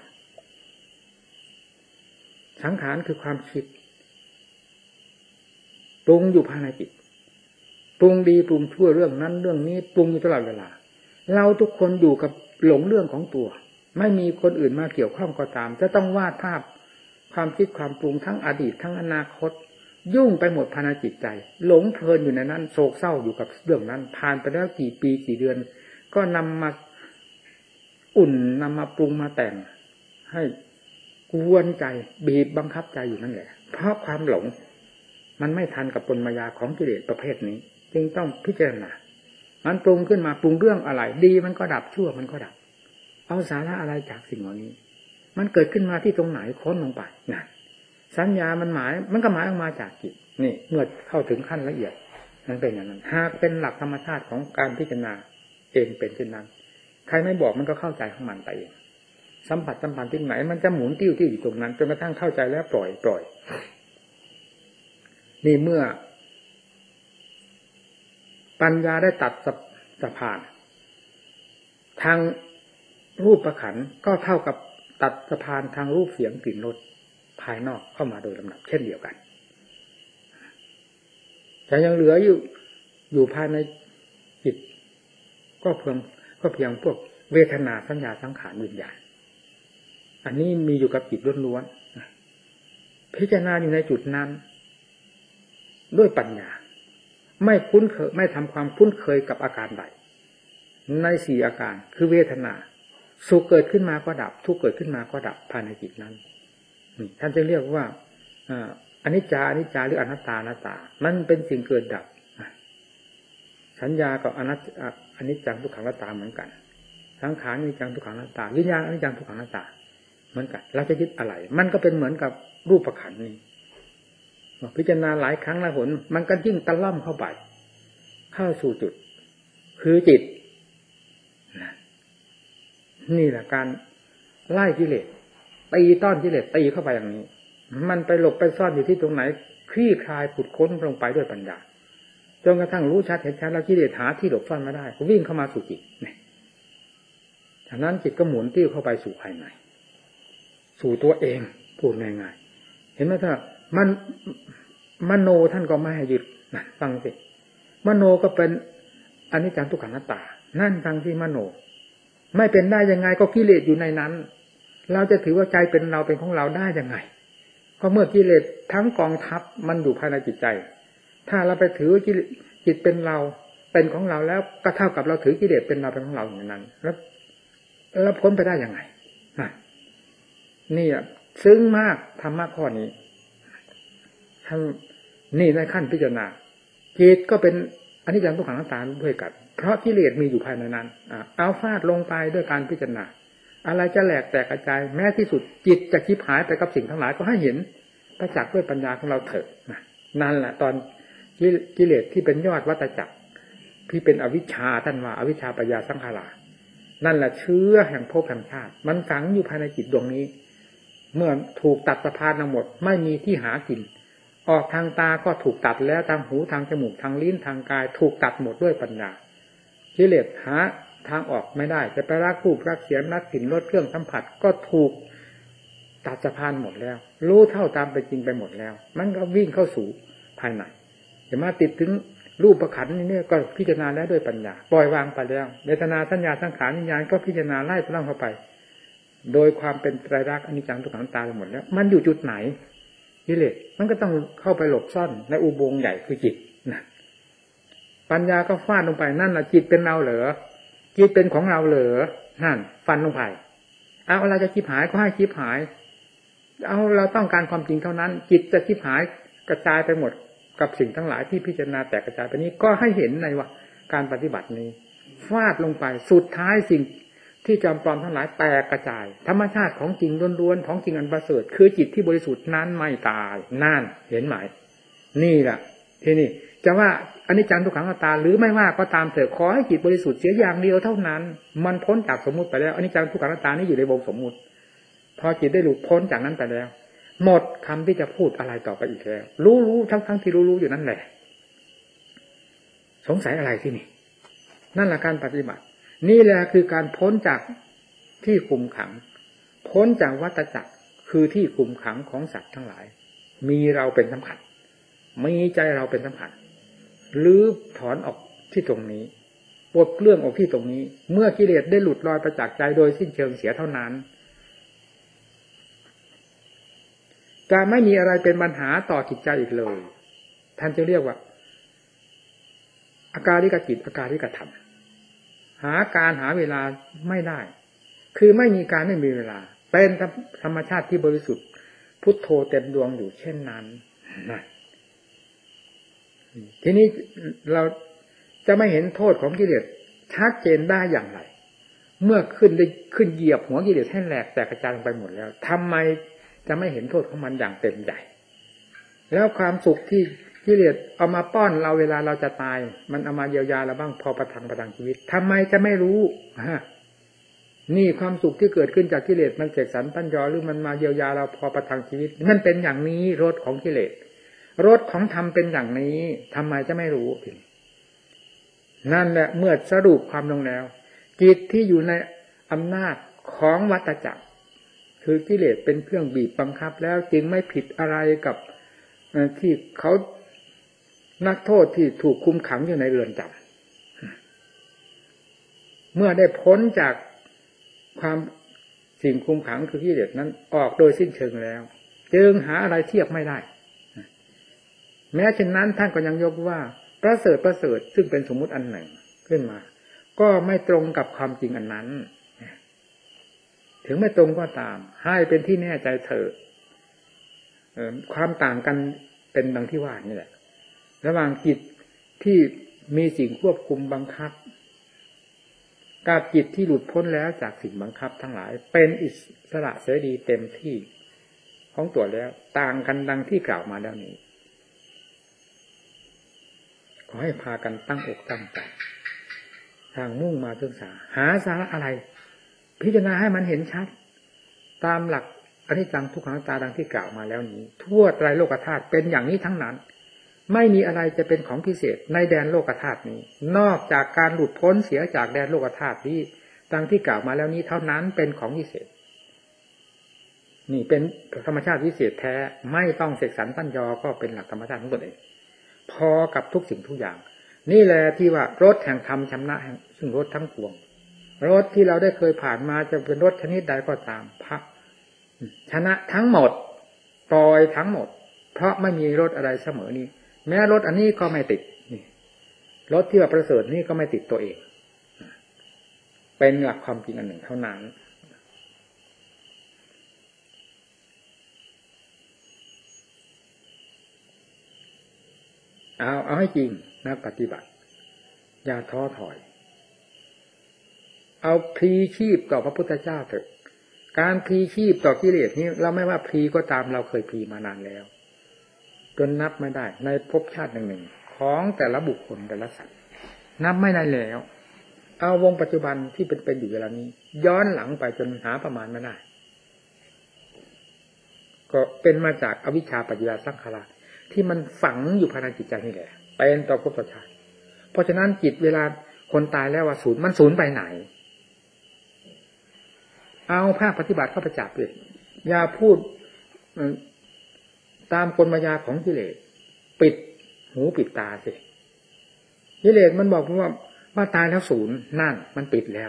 สังขารคือความคิดปรุงอยู่ภายในจิตปรุงดีปรุงชั่วเรื่องนั้นเรื่องนี้ปรุงอยู่ตลอดเวลาเราทุกคนอยู่กับหลงเรื่องของตัวไม่มีคนอื่นมาเกี่ยวข้องก็ตามจะต้องวาดภาพความคิดความปรุงทั้งอดีตทั้งอนาคตยุ่งไปหมดภายในจิตใจหลงเพลินอยู่ในนั้นโศกเศร้าอยู่กับเรื่องนั้นผ่านไปแล้วกี่ปีกี่เดือนก็นำมาอุ่นนำมาปรุงมาแต่งให้กวนใจบีบบังคับใจอยู่นั่นแหละเพราะความหลงมันไม่ทันกับปนมายาของกิเลสประเภทนี้จึงต้องพิจารณามันปรุงขึ้นมาปรุงเรื่องอะไรดีมันก็ดับชั่วมันก็ดับเอาสาระอะไรจากสิ่งเหล่านี้มันเกิดขึ้นมาที่ตรงไหนค้นลงไปนั่นสัญญามันหมายมันก็หมายออกมาจากจิตนี่เมื่อเข้าถึงขั้นละเอียดนั่นเป็นอย่างนั้นหากเป็นหลักธรรมชาติของการพิจารณาเองเป็นเช่นนั้นใครไม่บอกมันก็เข้าใจของมันไปเองสัมผัสสัมพันธ์ที่ไหนมันจะหมุนติ้วติ้วอยู่ตรงนั้นจนกระทั่งเข้าใจแล้วปล่อยปล่อยนี่เมื่อปัญญาได้ตัดสะพานทางรูปประขันก็เท่ากับตัดสะพานทางรูปเสียงกลิ่นรสภายนอกเข้ามาโดยลำดับเช่นเดียวกันแต่ยังเหลืออยู่อยู่ภายในจิตก็เพียงก็เพียงพวกเวทนาสัญญาสังขารวิญญาณอันนี้มีอยู่กับจิตล้วนๆพิจารณาอยู่ในจุดนั้นด้วยปัญญาไม่คุ้นเคยไม่ทำความคุ้นเคยกับอาการใดในสี่อาการคือเวทนาสุขเกิดขึ้นมาก็ดับทุกข์เกิดขึ้นมาก็ดับภายในจิตนั้นท่านจะเรียกว่าอนิจจาอนิจจาหรืออนัตตาอนัตตามันเป็นสิ่งเกิดดับสัญญากับอนัตอนิจจังทุกขังอนัตตาเหมือนกันสังขารอนิจจังทุกขังอนัตตาวิญญาณอนิจจังทุกขังอนัตตาเหมือนกันเราจะยึดอะไรมันก็เป็นเหมือนกับรูปขันธ์นี้พิจารณาหลายครั้งหลายหนมันก็ยิ่งตะล่อมเข้าไปเข้าสู่จุดคือจิตนี่แหละการไล่กิเลสตีต้อนกิเลสตีเข้าไปอย่างนี้มันไปหลบไปซ่อนอยู่ที่ตรงไหนคลี่คลายขุดค้นลงไปด้วยปัญญาจนกระทั่งรู้ชัดเห็นชัดแล้วกิเลสหาที่หลบซ่อนไม่ได้ก็วิ่งเข้ามาสู่จิตเนี่ยฉะนั้นจิตก็หมุนติ้วเข้าไปสู่ภายในสู่ตัวเองพูดง่ายๆเห็นไหมถ้ามันมโนท่านก็ไม่ให้ยึดนะฟังสิมโนก็เป็นอนิจจังทุกขังอนัตตานั่นฟังที่มโนไม่เป็นได้ยังไงก็กิเลสอยู่ในนั้นเราจะถือว่าใจเป็นเราเป็นของเราได้ยังไงก็เมื่อกิเลสทั้งกองทัพมันอยู่ภายในจิตใจถ้าเราไปถือกิเลสจิตเป็นเราเป็นของเราแล้วก็เท่ากับเราถือกิเลสเป็นเราเป็นของเราอย่างนั้นแล้วแล้วพ้นไปได้ยังไงนะนี่อ่ะซึ้งมากธรรมะข้อนี้ท่านนี่ในขั้นพิจารณาจิตก็เป็นอนิจจังทุกขังอนัตตาด้วยกันเพราะกิเลสมีอยู่ภายในนั้นเอาฟาดลงไปด้วยการพิจารณาอะไรจะแหลกแตกกระจายแม้ที่สุดจิตจะชิบหายไปกับสิ่งทั้งหลายก็ให้เห็นประจักษ์ด้วยปัญญาของเราเถิดนั่นแหละตอนกิเลสที่เป็นยอดวัฏจักรที่เป็นอวิชชาท่านว่าอวิชชาปัญญาสังขารานั่นแหละเชื้อแห่งภพแห่งชาติมันฝังอยู่ภายในจิตดวงนี้เมื่อถูกตัดสะพานทั้งหมดไม่มีที่หากินออกทางตาก็ถูกตัดแล้วทางหูทางจมูกทางลิ้นทางกายถูกตัดหมดด้วยปัญญากิเลสหาทางออกไม่ได้จะไปรักรูปรักเสียงรักกลิ่นรสเครื่องสัมผัสก็ถูกตัดสะพานหมดแล้วรู้เท่าตามเป็นจริงไปหมดแล้วมันก็วิ่งเข้าสู่ภายในจะมาติดถึงรูปประขันนี่ก็พิจารณาแล้วด้วยปัญญาปล่อยวางไปแล้วเวทนาสัญญาสังขารวิญญาณก็พิจารณาไล่ล่องเข้าไปโดยความเป็นไตรลักษณ์อนิจจังทุกขังอนัตตาไปหมดแล้วมันอยู่จุดไหนกิเลสมันก็ต้องเข้าไปหลบซ่อนในอุโมงค์ใหญ่คือจิตนะปัญญาก็ฟาดลงไปนั่นแหละจิตเป็นเราเหรอจิตเป็นของเราเหรอนั่นฟันลงไปเอาเราจะคิดหายก็ให้คิดหายเอาเราต้องการความจริงเท่านั้นจิตจะคิดหายกระจายไปหมดกับสิ่งทั้งหลายที่พิจารณาแตกกระจายไปนี้ก็ให้เห็นในว่าการปฏิบัตินี้ฟาดลงไปสุดท้ายสิ่งที่จำปลอมทั้งหลายแตกกระจายธรรมชาติของจริงล้วนๆของจริงอันประเสริฐคือจิตที่บริสุทธิ์นั้นไม่ตายนั่นเห็นไหมนี่แหละทีนี้จะว่าอนิจจังทุกขังอนัตตาหรือไม่ว่าก็ตามเถิดขอให้จิตบริสุทธิ์เสียอย่างเดียวเท่านั้นมันพ้นจากสมมุติไปแล้วอนิจจังทุกขังอนัตตานี่อยู่ในวงสมมุติพอจิตได้หลุดพ้นจากนั้นไปแล้วหมดคำที่จะพูดอะไรต่อไปอีกแล้วรู้ๆทั้งๆที่รู้ๆอยู่นั่นแหละสงสัยอะไรที่นี่นั่นแหละการปฏิบัตินี่แหละคือการพ้นจากที่คุมขังพ้นจากวัฏจักรคือที่คุมขังของสัตว์ทั้งหลายมีเราเป็นสำคัญมีใจเราเป็นสำคัญหรือถอนออกที่ตรงนี้ปลดเปลื้องออกที่ตรงนี้เมื่อกิเลสได้หลุดลอยไปจากใจโดยสิ้นเชิงเสียเท่านั้นจะไม่มีอะไรเป็นปัญหาต่อจิตใจอีกเลยท่านจะเรียกว่าอาการลิกจิตอาการลิกธรรมหาการหาเวลาไม่ได้คือไม่มีการไม่มีเวลาเป็นธรรมชาติที่บริสุทธิ์พุทโธเต็มดวงอยู่เช่นนั้นนะทีนี้เราจะไม่เห็นโทษของกิเลสชัดเจนได้อย่างไรเมื่อขึ้นได้ขึ้นเหยียบหัวกิเลสให้แหลกแตกกระจายลงไปหมดแล้วทำไมจะไม่เห็นโทษของมันอย่างเต็มใจแล้วความสุขที่กิเลสเอามาป้อนเราเวลาเราจะตายมันเอามาเยียวยาเราบ้างพอประทังประทังชีวิตทำไมจะไม่รู้ฮะนี่ความสุขที่เกิดขึ้นจากกิเลสมันเสกสรรปั้นยอหรือมันมาเยียวยาเราพอประทังชีวิตมันเป็นอย่างนี้รสของกิเลสรสของธรรมเป็นอย่างนี้ทำไมจะไม่รู้นั่นแหละเมื่อสรุปความลงแล้วจิตที่อยู่ในอำนาจของวัฏจักรคือกิเลสเป็นเครื่องบีบบังคับแล้วจึงไม่ผิดอะไรกับที่เขานักโทษที่ถูกคุมขังอยู่ในเรือนจำเมื่อได้พ้นจากความสิ่งคุมขังคือกิเลสนั้นออกโดยสิ้นเชิงแล้วจึงหาอะไรเทียบไม่ได้แม้เช่นนั้นท่านก็ยังยกว่าประเสริฐประเสริฐซึ่งเป็นสมมุติอันหนึ่งขึ้นมาก็ไม่ตรงกับความจริงอันนั้นถึงไม่ตรงก็ตามให้เป็นที่แน่ใจเถิดความต่างกันเป็นดังที่ว่านี่แหละระหว่างจิตที่มีสิ่งควบคุมบังคับกับจิตที่หลุดพ้นแล้วจากสิ่งบังคับทั้งหลายเป็นอิสระเสรีเต็มที่ของตัวแล้วต่างกันดังที่กล่าวมาแล้วนี้ขอให้พากันตั้งอกตั้งใจทางมุ่งมาศึกษาหาสาระอะไรพิจารณาให้มันเห็นชัดตามหลักอนิจจังทุกขังอนัตตาดังที่กล่าวมาแล้วนี้ทั่วไตรโลกธาตุเป็นอย่างนี้ทั้งนั้นไม่มีอะไรจะเป็นของพิเศษในแดนโลกธาตุนี้นอกจากการหลุดพ้นเสียจากแดนโลกธาตุนี้ดังที่กล่าวมาแล้วนี้เท่านั้นเป็นของพิเศษนี่เป็นธรรมชาติพิเศษแท้ไม่ต้องเสกสรรปั้นยอก็เป็นหลักธรรมชาติของตนเองพอกับทุกสิ่งทุกอย่างนี่แหละที่ว่ารถแห่งธรรมชำนะแห่งซึ่งรถทั้งปวงรถที่เราได้เคยผ่านมาจะเป็นรถชนิดใดก็ตามพระชนะทั้งหมดปล่อยทั้งหมดเพราะไม่มีรถอะไรเสมอนี้แม้รถอันนี้ก็ไม่ติดนี่รถที่ว่าประเสริฐนี่ก็ไม่ติดตัวเองเป็นหลักความจริงอันหนึ่งเท่านั้นเอาเอาให้จริงนักปฏิบัติอย่าท้อถอยเอาพลีชีพต่อพระพุทธเจ้าเถอะการพลีชีพต่อกิเลสนี้เราไม่ว่าพลีก็ตามเราเคยพลีมานานแล้วจนนับไม่ได้ในภพชาติหนึ่งหนึ่งของแต่ละบุคคลแต่ละสัตว์นับไม่ได้แล้วเอาวงปัจจุบันที่เป็นเป็นอยู่เวลานี้ย้อนหลังไปจนหาประมาณไม่ได้ก็เป็นมาจากอวิชชาปัจจยาสังขารที่มันฝังอยู่ภายในจิตใจนี่แหละเป็นต่อภพต่อชาติเพราะฉะนั้นจิตเวลาคนตายแล้วว่าศูนย์มันศูนย์ไปไหนเอาภาคปฏิบัติเข้าไปจับเลยอย่าพูดตามกลมายาของกิเลสปิดหูปิดตาสิกิเลสมันบอกว่าว่าตายแล้วศูนย์นั่นมันปิดแล้ว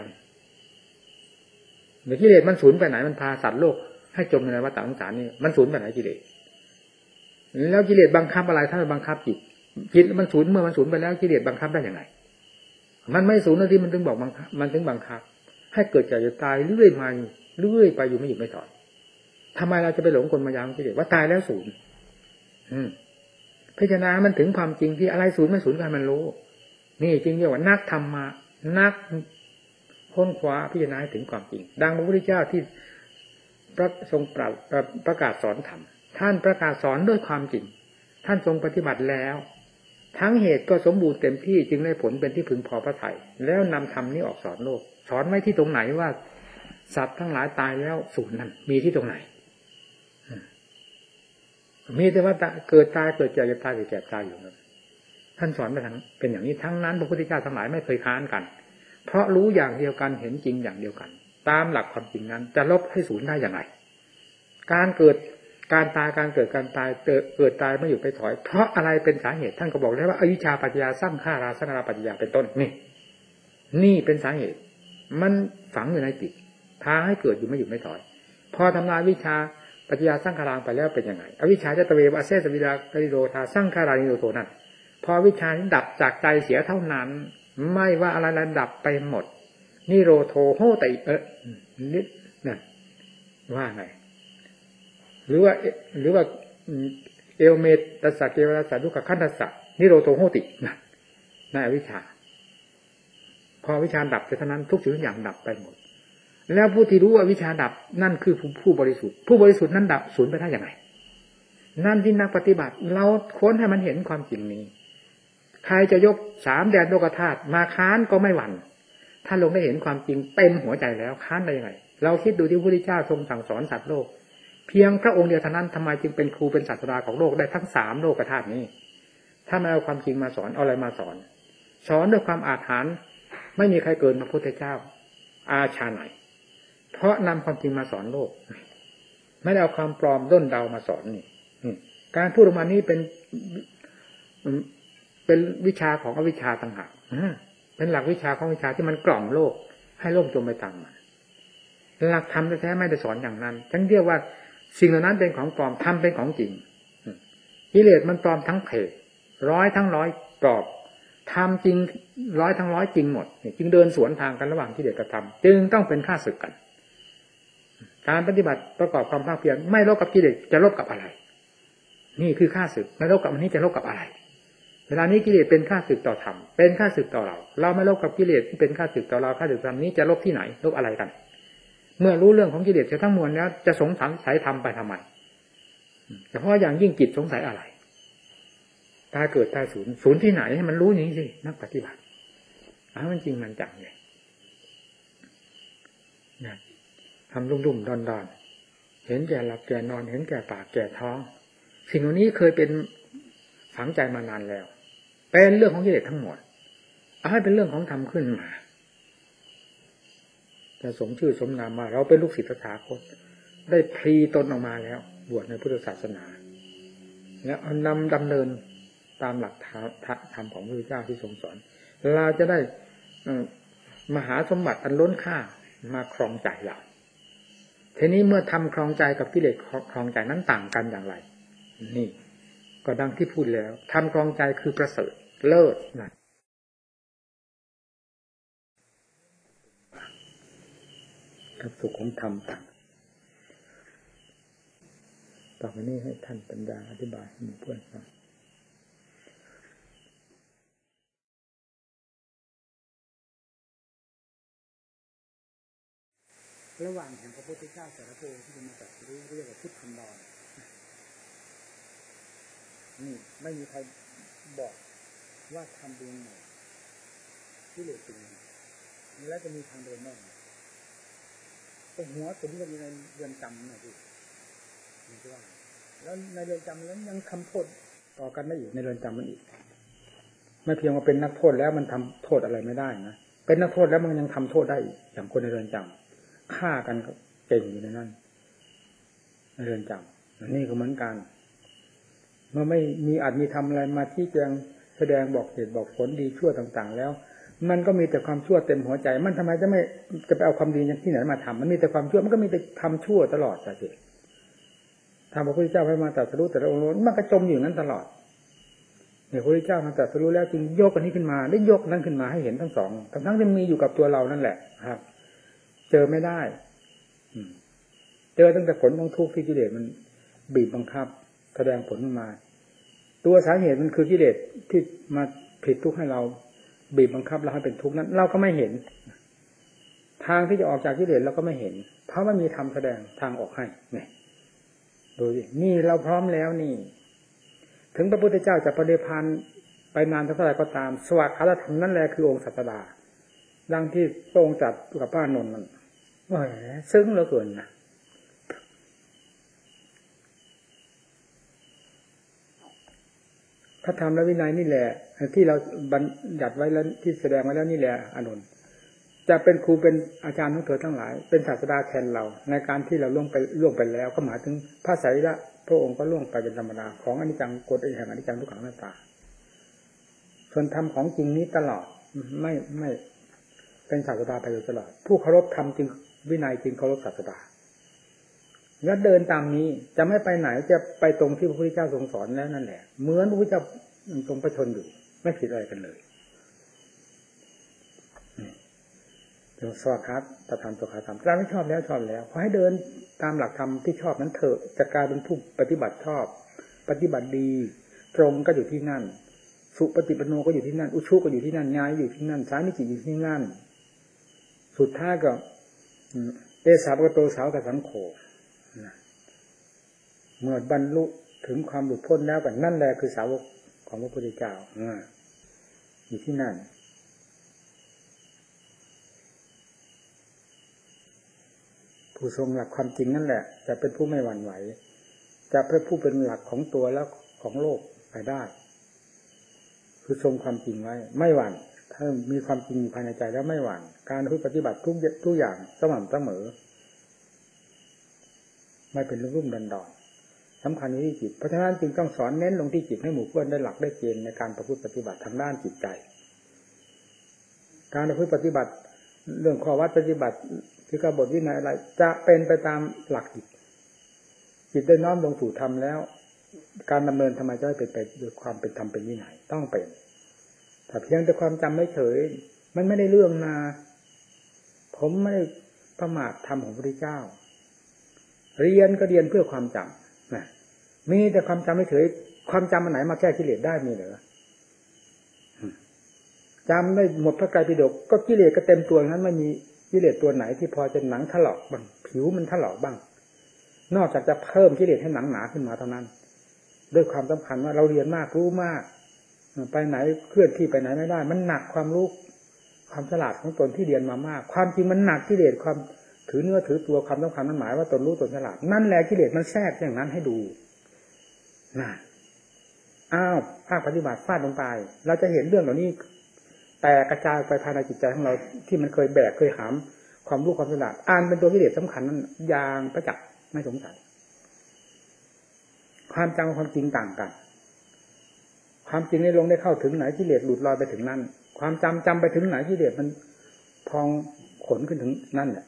เดี๋ยวกิเลสมันศูนย์ไปไหนมันพาสัตว์โลกให้จมในวัฏสงสารนี่มันศูนย์ไปไหนกิเลสแล้วกิเลสบังคับอะไรถ้าไม่บังคับจิตจิตมันศูนย์เมื่อมันศูนย์ไปแล้วกิเลสบังคับได้อย่างไรมันไม่ศูนย์นะที่มันถึงบอกบังคับมันถึงบังคับให้เกิดจากจะตายเรื่อยมาเรื่อยไปอยู่ไม่หยุดไม่ถอยทำไมเราจะไปหลงกลมายาของกิเลสว่าตายแล้วศูนย์อืมพิจารณามันถึงความจริงที่อะไรศูนย์ไม่ศูนย์กันมันรู้นี่จริงเรียกว่านักธรรมะนักค้นคว้าพิจารณาให้ถึงความจริงดังพระพุทธเจ้าที่พระทรงประกาศสอนธรรมท่านประกาศสอนด้วยความจริงท่านทรงปฏิบัติแล้วทั้งเหตุก็สมบูรณ์เต็มที่จึงได้ผลเป็นที่พึงพอพระทัยแล้วนำธรรมนี้ออกสอนโลกสอนไว้ที่ตรงไหนว่าสัตว์ทั้งหลายตายแล้วศูนย์นั่นมีที่ตรงไหนมีแต่ว่าเกิดตายเกิดเจ็บเจ็บตายเกิดแก่ตายอยู่นั้นท่านสอนไปทั้งเป็นอย่างนี้ทั้งนั้นพระพุทธเจ้าทั้งหลายไม่เคยค้านกันเพราะรู้อย่างเดียวกันเห็นจริงอย่างเดียวกันตามหลักความจริงนั้นจะลบให้ศูนย์ได้อย่างไรการเกิดการตายการเกิดการตายเกิดตายไม่อยู่ไปถอยเพราะอะไรเป็นสาเหตุท่านก็บอกแล้วว่าอวิชชาปัจจยาสังขาราสังขาราปัจจยาเป็นต้นนี่นี่เป็นสาเหตุมันฝังอยู่ในจิตพาให้เกิดอยู่ไม่อยู่ไม่ถอยพอทำลายวิชาปัจจยาสังขารไปแล้วเป็นยังไงอวิชชาจะตะเววะเสสวิดากริโรธาสังขารานิโรโทนั่นพอวิชานี้ดับจากใจเสียเท่านั้นไม่ว่าอะไรระดับไปหมดนิโรโทโหติเออนิดนั่นว่าไงหรือว่าหรือว่าเอวเมตัสสะเกวรัสสะทุกขขันธัสสะนิโรโทโหตินั่นในอวิชชาพอวิชาดับเท่านั้นทุกสิ่งทุกอย่างดับไปหมดแล้วผู้ที่รู้ว่าวิชาดับนั่นคือผู้บริสุทธิ์ผู้บริสุทธิ์นั้นดับศูนย์ไปได้อย่างไรนั่นที่นักปฏิบัติเราค้นให้มันเห็นความจริงนี้ใครจะยกสามแดนโลกธาตุมาค้านก็ไม่หวั่นถ้าลงได้เห็นความจริงเต็มหัวใจแล้วค้านได้ยังไงเราคิดดูที่พระพุทธเจ้าทรงสั่งสอนสัตว์โลกเพียงพระองค์เดียวเท่านั้นทำไมจึงเป็นครูเป็นศาสดาของโลกได้ทั้งสามโลกธาตุนี้ถ้าไม่เอาความจริงมาสอนเอาอะไรมาสอนสอนด้วยความอาถรรพ์ไม่มีใครเกินพระพุทธเจ้าอาชาไหนเพราะนำความจริงมาสอนโลกไม่ได้เอาความปลอมด้นเดามาสอนนี่การพูดออกมานี้เป็นเป็นวิชาของอวิชชาต่างหากเป็นหลักวิชาของวิชาที่มันกล่อมโลกให้โลกจมไปตามมันหลักธรรมแท้ๆไม่ได้สอนอย่างนั้นฉันเรียกว่าสิ่งเหล่านั้นเป็นของปลอมธรรมเป็นของจริงกิเลสมันปลอมทั้งเพศร้อยทั้งร้อยปลอมธรรมจริงร้อยทั้งร้อยจริงหมดจึงเดินสวนทางกันระหว่างกิเลสกับธรรมจึงต้องเป็นข้าศึกกันการปฏิบัติประกอบความภาคเพียรไม่ลบกับกิเลสจะลบกับอะไรนี่คือข้าศึกไม่ลบกับอันนี้จะลบกับอะไรเวลานี้กิเลสเป็นข้าศึกต่อธรรมเป็นข้าศึกต่อเราเราไม่ลบกับกิเลสที่เป็นข้าศึกต่อเราข้าศึกธรรมนี้จะลบที่ไหนลบอะไรกันเมื่อรู้เรื่องของกิเลสทั้งมวลแล้วจะสงสัยธรรมไปทำไมเฉพาะอย่างยิ่งจิตสงสัยอะไรตายเกิดตายศูนย์ศูนย์ที่ไหนให้มันรู้อย่างนี้สินักปฏิบัติอ้าวมันจริงมันจังเลยทำรุ่มๆดอนเห็นแก่หลับแก่นอนเห็นแก่ปากแก่ท้องสิ่งเหล่านี้เคยเป็นฝังใจมานานแล้วเป็นเรื่องของกิเลสทั้งหมดเอาให้เป็นเรื่องของธรรมขึ้นมาจะสมชื่อสมนามมาเราเป็นลูกศิษย์ตถาคตได้พลีตนออกมาแล้วบวชในพุทธศาสนาแล้วนำดำเนินตามหลักธรรมของพระพุทธเจ้าที่ทรงสอนเราจะได้มหาสมบัติอันล้นค่ามาครองใจเราทีนี้เมื่อทำครองใจกับกิเลสครองใจนั้นต่างกันอย่างไรนี่ก็ดังที่พูดแล้วทำครองใจคือประเสริฐเลิศนะกับสุขของธรรมต่างต่อไปนี้ให้ท่านปัญญาอธิบายให้เพื่อนฟังระหว่างแห่งพระพุทธเจ้าแต่ละพระองค์ที่จะมาตรัสรู้เรียกว่าพุทธันดรนี่ไม่มีใครบอกว่าทำเองไหนที่เหลือจริงแล้วจะมีทางเดินแน่แต่หัวผมก็อยู่ในเรือนจำนะพี่นี่ว่าแล้วในเรือนจำแล้วยังทำโทษต่อกันได้อีกในเรือนจำมันอีกไม่เพียงว่าเป็นนักโทษแล้วมันทำโทษอะไรไม่ได้นะเป็นนักโทษแล้วมันยังทำโทษได้อีกอย่างคนในเรือนจำฆ่ากันก็เก่งอยู่ในนั้นในเรือนจำนี่ก็เหมือนกันเมื่อไม่มีอาจมีทำอะไรมาที่แจงแสดงบอกเหตุบอกผลดีชั่วต่างๆแล้วมันก็มีแต่ความชั่วเต็มหัวใจมันทำไมจะไม่จะไปเอาความดีที่ไหนมาทำมันมีแต่ความชั่วมันก็มีแต่ทำชั่วตลอดสิทำพระพุทธเจ้าให้มาตรัสรู้แต่ละองค์มันก็จมอยู่นั้นตลอดเนี่ยพระพุทธเจ้ามาตรัสรู้แล้วจึงยกอันนี้ขึ้นมาได้ยกนั้นขึ้นมาให้เห็นทั้งสองทั้งๆที่มีอยู่กับตัวเรานั่นแหละครับเจอไม่ได้เจอตั้งแต่ผลของทุกข์ที่กิเลสมันบีบบังคับแสดงผลมาตัวสาเหตุมันคือกิเลสที่มาผิดทุกข์ให้เราบีบบังคับเราให้เป็นทุกข์นั้นเราก็ไม่เห็นทางที่จะออกจากกิเลสเราก็ไม่เห็นเพราะมันมีธรรมแสดงทางออกให้เนี่ยดูสินี่เราพร้อมแล้วนี่ถึงพระพุทธเจ้าจะประเดพานไปนานเท่าไหร่ก็ตามสวัสดิ์อรธรรมนั่นแหละคือองค์ศาสดาดังที่พระองค์จัดกับป้านนท์มันว่าซึ้งเหลือเกินนะพระธรรมและวินัยนี่แหละที่เราบัญญัติไว้แล้วที่แสดงไว้แล้วนี่แหละอานนท์จะเป็นครูเป็นอาจารย์ของเธอทั้งหลายเป็นศาสดาแทนเราในการที่เราล่วงไปล่วงไปแล้วก็หมายถึงพระไสยะพระองค์ก็ล่วงไปเป็นธรรมดาของอนิจจังกฎแห่งอนิจจังทุกขังอนัตตาส่วนธรรมของจริงนี้ตลอดไม่ไม่เป็นศาสดาไปโดยตลอดผู้เคารพธรรมจริงวินัยจริงเคารพศาสดาแล้วเดินตามนี้จะไม่ไปไหนจะไปตรงที่พระพุทธเจ้าทรงสอนแล้วนั่นแหละเหมือนพระพุทธเจ้าทรงประชนอยู่ไม่ผิดอะไรกันเลยจงสวดครับแต่ทำตัวขาทำถ้าไม่ชอบแล้วชอบแล้วขอให้เดินตามหลักธรรมที่ชอบนั้นเถอะจะกลายเป็นผู้ปฏิบัติชอบปฏิบัติดีตรงก็อยู่ที่นั่นสุปฏิปันโนก็อยู่ที่นั่นอุชุก็อยู่ที่นั่นญาณอยู่ที่นั่นสามิจิอยู่ที่นั่นสุดท้ายก็เอสาวกโตสาวกสังโฆเมื่อบรรลุถึงความหลุดพ้นแล้วกันนั่นแหละคือสาวกของพระพุทธเจ้าอยู่ที่นั่นผู้ทรงหลักความจริงนั่นแหละจะเป็นผู้ไม่หวั่นไหวจะเป็นผู้เป็นหลักของตัวแล้วของโลกไปได้คือทรงความจริงไว้ไม่หวั่นถ้ามีความจริงภายในใจแล้วไม่หวั่นการปฏิบัติทุกทุกอย่างสม่ำเสมอไม่เป็นรุ่มรุ่มดันดอนสำคัญที่จิตเพราะฉะนั้นจึงต้องสอนเน้นลงที่จิตให้หมู่เพื่อนได้หลักได้เกณฑ์ในการประพฤติปฏิบัติทางด้านจิตใจการประพฤติปฏิบัติเรื่องข้อวัดปฏิบัติคือกบฏวินัยอะไรจะเป็นไปตามหลักจิตจิตได้น้อมลงสู่ธรรมแล้วการดำเนินธรรมะจะเป็นไปด้วยความเป็นธรรมเป็นวินัยต้องเป็นแต่เพียงแต่ความจำไม่เฉยมันไม่ได้เรื่องนาผมไม่ได้ประมาทธรรมของพระพุทธเจ้าเรียนก็เรียนเพื่อความจำนะมีแต่ความจำไม่เฉยความจำอันไหนมาแก้กิเลสได้มีเหรอจำได้หมดพระไตรปิฎกก็กิเลสก็เต็มตัวนั้นไม่มีกิเลสตัวไหนที่พอจะหนังถลอกบ้างผิวมันถลอกบ้างนอกจากจะเพิ่มกิเลสให้หนังหนาขึ้นมาเท่านั้นด้วยความสำคัญว่าเราเรียนมากรู้มากไปไหนเคลื่อนที่ไปไหนไม่ได้มันหนักความรู้ความฉลาดของตนที่เรียนมามากความจริงมันหนักกิเลสความถือถือเนื้อถือตัวความสำคัญมันหมายว่าตนรู้ตนฉลาดนั่นแหละกิเลสมันแทรกอย่างนั้นให้ดูน่ะอ้าวภาคปฏิบัติฟาดลงไปเราจะเห็นเรื่องเหล่านี้แต่กระจายไปภายในจิตใจของเราที่มันเคยแบกเคยหามความรู้ความฉลาดอ่านเป็นตัวกิเลสสำคัญนั้นอย่างประจักษ์ไม่สงสัยความจำความจริงต่างกันความจริงในลงได้เข้าถึงไหนกิเลสหลุดลอยไปถึงนั่นความจำจำไปถึงไหนกิเลสมันพองขนขึ้นถึงนั่นแหละ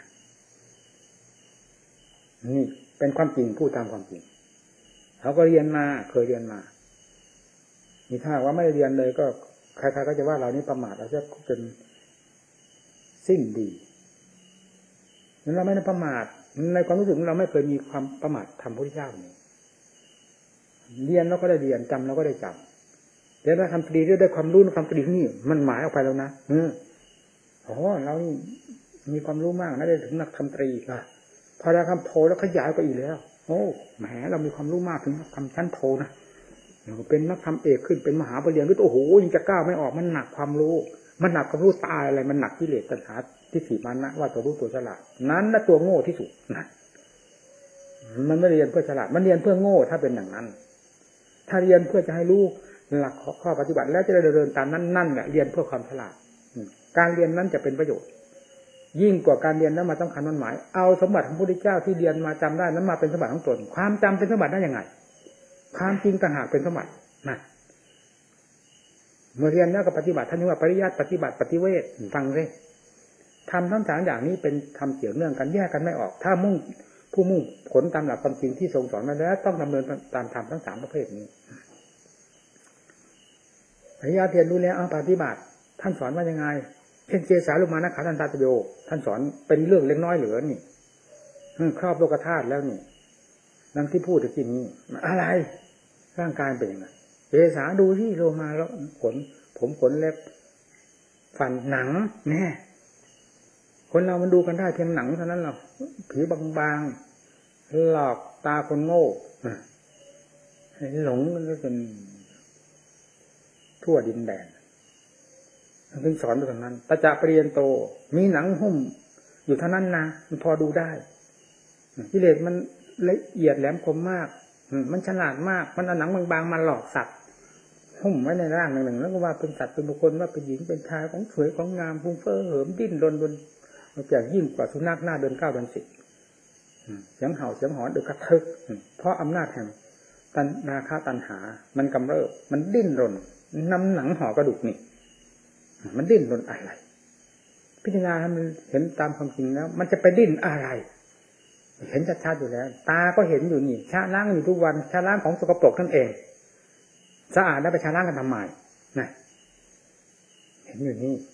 นี่เป็นความจริงพูดตามความจริงเขาก็เรียนมาเคยเรียนมานี่ถ้าว่าไม่ได้เรียนเลยก็ใครๆก็จะว่าเรานี่ประมาทเราจะเป็นสิ้นดีนั้นเราไม่ได้ประมาทในความรู้สึกเราไม่เคยมีความประมาททำพระพุทธเจ้านี่เรียนเราก็ได้เรียนจำเราก็ได้จำแต่ถ้าทำตรีด้วยด้วยความรู้ความตรีนี่มันหมายออกไปแล้วนะเออโอ้เรานี่มีความรู้มากนะได้ถึงนักทำตรีค่ะพอได้คำโทแล้วขยายไปอีกแล้วโอ้แหมเรามีความรู้มากถึงนักทำชั้นโทนะเป็นนักทำเอกขึ้นเป็นมหาปริญญาขึ้นโอ้โหยังจะก้าวไม่ออกมันหนักความรู้มันหนักความรู้ตายอะไรมันหนักกิเลสตัณหาทิฏฐิมานะว่าตัวรู้ตัวฉลาดนั้นน่ะตัวโง่ที่สุดนะมันไม่เรียนเพื่อฉลาดมันเรียนเพื่อโง่ถ้าเป็นอย่างนั้นถ้าเรียนเพื่อจะให้รู้หลักข้อปฏิบัติแล้วจะได้เดินตามนั้นนั่นแหละเรียนเพื่อความฉลาดการเรียนนั้นจะเป็นประโยชน์ยิ่งกว่าการเรียนนั้นมาต้องคันมันหมายเอาสมบัติของพระพุทธเจ้าที่เรียนมาจำได้นั้นมาเป็นสมบัติของตนความจำเป็นสมบัติได้ยังไงความจริงต่างหากเป็นสมบัตินะเมื่อเรียนแล้วก็ปฏิบัติท่านเรียกว่าปริยัติปฏิบัติปฏิเวทฟังสิทำทั้งสามอย่างนี้เป็นทำเกี่ยวเนื่องกันแยกกันไม่ออกถ้ามุ่งผู้มุ่งผลตามหลักความจริงที่ทรงสอนมาแล้วต้องดำเนินตามธรรมทั้งสามประเภทนี้ปริยัติเรียนรู้แล้วเอาปฏิบัติท่านสอนว่ายังไงเช่นเจสาลุมานะขาทันตาตโยท่านสอนเป็นเรื่องเล็กน้อยเหลือนี่ครอบโลกธาตุแล้วนี่ดังที่พูดตะกี้นี้อะไรร่างกายเป็นยังไงเจสาดูที่โลมาแล้วขนผมขนเล็บฟันหนังแน่คนเรามันดูกันได้เพียงหนังเท่านั้นหรอกผิวบางๆหลอกตาคนโง่หลงก็เป็นทั่วดินแดนถึงสอนไปแบบนั้นตาจะปริญโตมีหนังหุ้มอยู่เท่านั้นนะมันพอดูได้กิเลสมันละเอียดแหลมคมมากมันฉลาดมากมันเอาหนังบางๆมาหลอกสัตว์หุ้มไว้ในร่างหนึ่งๆแล้วก็ว่าเป็นสัตว์เป็นบุคคลว่าเป็นหญิงเป็นชายของสวยของงามฟุ้งเฟ้อเหิมดิ้นรนบนมันอย่างยิ่งกว่าสุนัขหน้าเดินเก้าเดินสิบเสียงเห่าเสียงหอนเดือดกระทึกเพราะอำนาจแห่งตัณราคะตัณหามันกำเริบมันดิ้นรนนำหนังห่อกระดูกนี่มันดิ้นรนอะไรพิจารณาให้มันเห็นตามความจริงแล้วมันจะไปดิ้นอะไรเห็นชัดๆอยู่แล้วตาก็เห็นอยู่นี่ชะล้างอยู่ทุกวันชะล้างของสกปรกนั่นเองสะอาดแล้วไปชะล้างกันทำไมนะเห็นอยู่นี่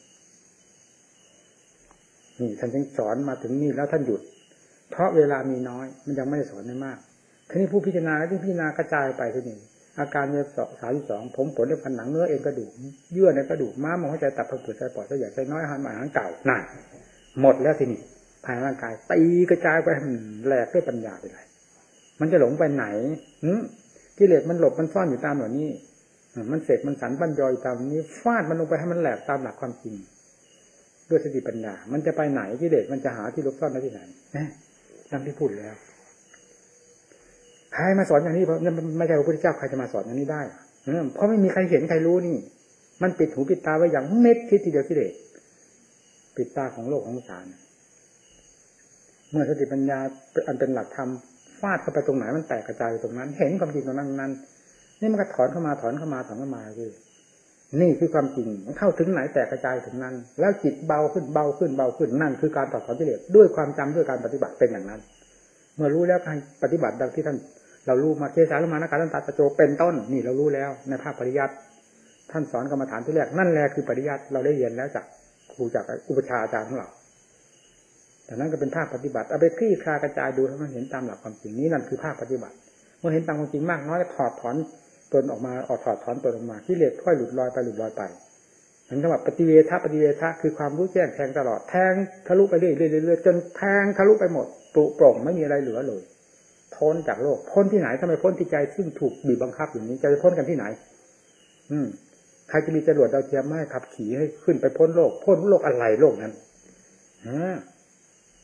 นี่ท่านจึงสอนมาถึงนี่แล้วท่านหยุดเพราะเวลามีน้อยมันยังไม่ได้สอนได้มากทีนี้ผู้พิจารณาแล้วที่พิจารณากระจายไปทีนี้อาการเนื้อสามสิบสองผมขนเล็บฟันหนังเนื้อเอ็นกระดูกเยื่อในกระดูกม้ามหัวใจตับผังผืดไตปอดไตใหญ่ไตน้อยอาหารใหม่อาหารเก่านั่นหมดแล้วทีนี้ภายในร่างกายตีกระจายไปแหลกด้วยปัญญาไปเลยมันจะหลงไปไหนกิเลสมันหลบมันซ่อนอยู่ตามเหล่านี้มันเสกมันสันบัญยอยตามนี้ฟาดมันลงไปให้มันแหลกตามหลักความจริงด้วยสติปัญญามันจะไปไหนกิเลสมันจะหาที่หลบซ่อนได้ที่ไหนนะดังที่พูดแล้วใครมาสอนอย่างนี้เพราะไม่ใช่พระพุทธเจ้าใครจะมาสอนอย่างนี้ได้เพราะไม่มีใครเห็นใครรู้นี่มันปิดหูปิดตาไว้อย่างเม็ดคิดทีเดียวกิเลสปิดตาของโลกของสารเมื่อสติปัญญาอันเป็นหลักธรรมฟาดเข้าไปตรงไหนมันแตกกระจายไปตรงนั้นเห็นความจริงตรงนั้นนั้นนี่มันก็ถอนเข้ามาถอนเข้ามาถอนเข้ามาคือนี่คือความจริงมันเข้าถึงไหนแตกกระจายถึงนั้นแล้วจิตเบาขึ้นเบาขึ้นเบาขึ้นนั่นคือการถอดถอนกิเลสด้วยความจำด้วยการปฏิบัติเป็นอย่างนั้นเมื่อรู้แล้วการปฏิบัติดังที่ท่านเรารู้มาเทศาลมานะการตัดตะโจเป็นต้นนี่เรารู้แล้วในภาคปริยัติท่านสอนกรรมฐานที่แรกนั่นแหละคือปริยัติเราได้เรียนแล้วจากครูจากอุปชาอาจารย์ของเราแต่นั้นก็เป็นภาคปฏิบัติเอาไปคลี่คลากระจายดูให้มันเห็นตามหลักความจริงนี้นั่นคือภาคปฏิบัติเมื่อเห็นตามความจริงมากน้อยก็ถอดถอนตนออกมาออกถอดถอนตนออกมากิเลสค่อยหลุดลอยไปหลุดลอยไปถึงจังหวะปฏิเวทะปฏิเวทะคือความรู้แจ้งแทงตลอดแทงทะลุไปเรื่อยๆจนแทงทะลุไปหมดปลุกปล่องไม่มีอะไรเหลือเลยพ้นจากโลกพ้นที่ไหนทำไมพ้นที่ใจซึ่งถูกบีบบังคับอย่างนี้จะไปพ้นกันที่ไหนอืมใครจะมีจรวดดาวเทียมไม่ขับขี่ให้ขึ้นไปพ้นโลกพ้นโลกอะไรโลกนั้นฮะ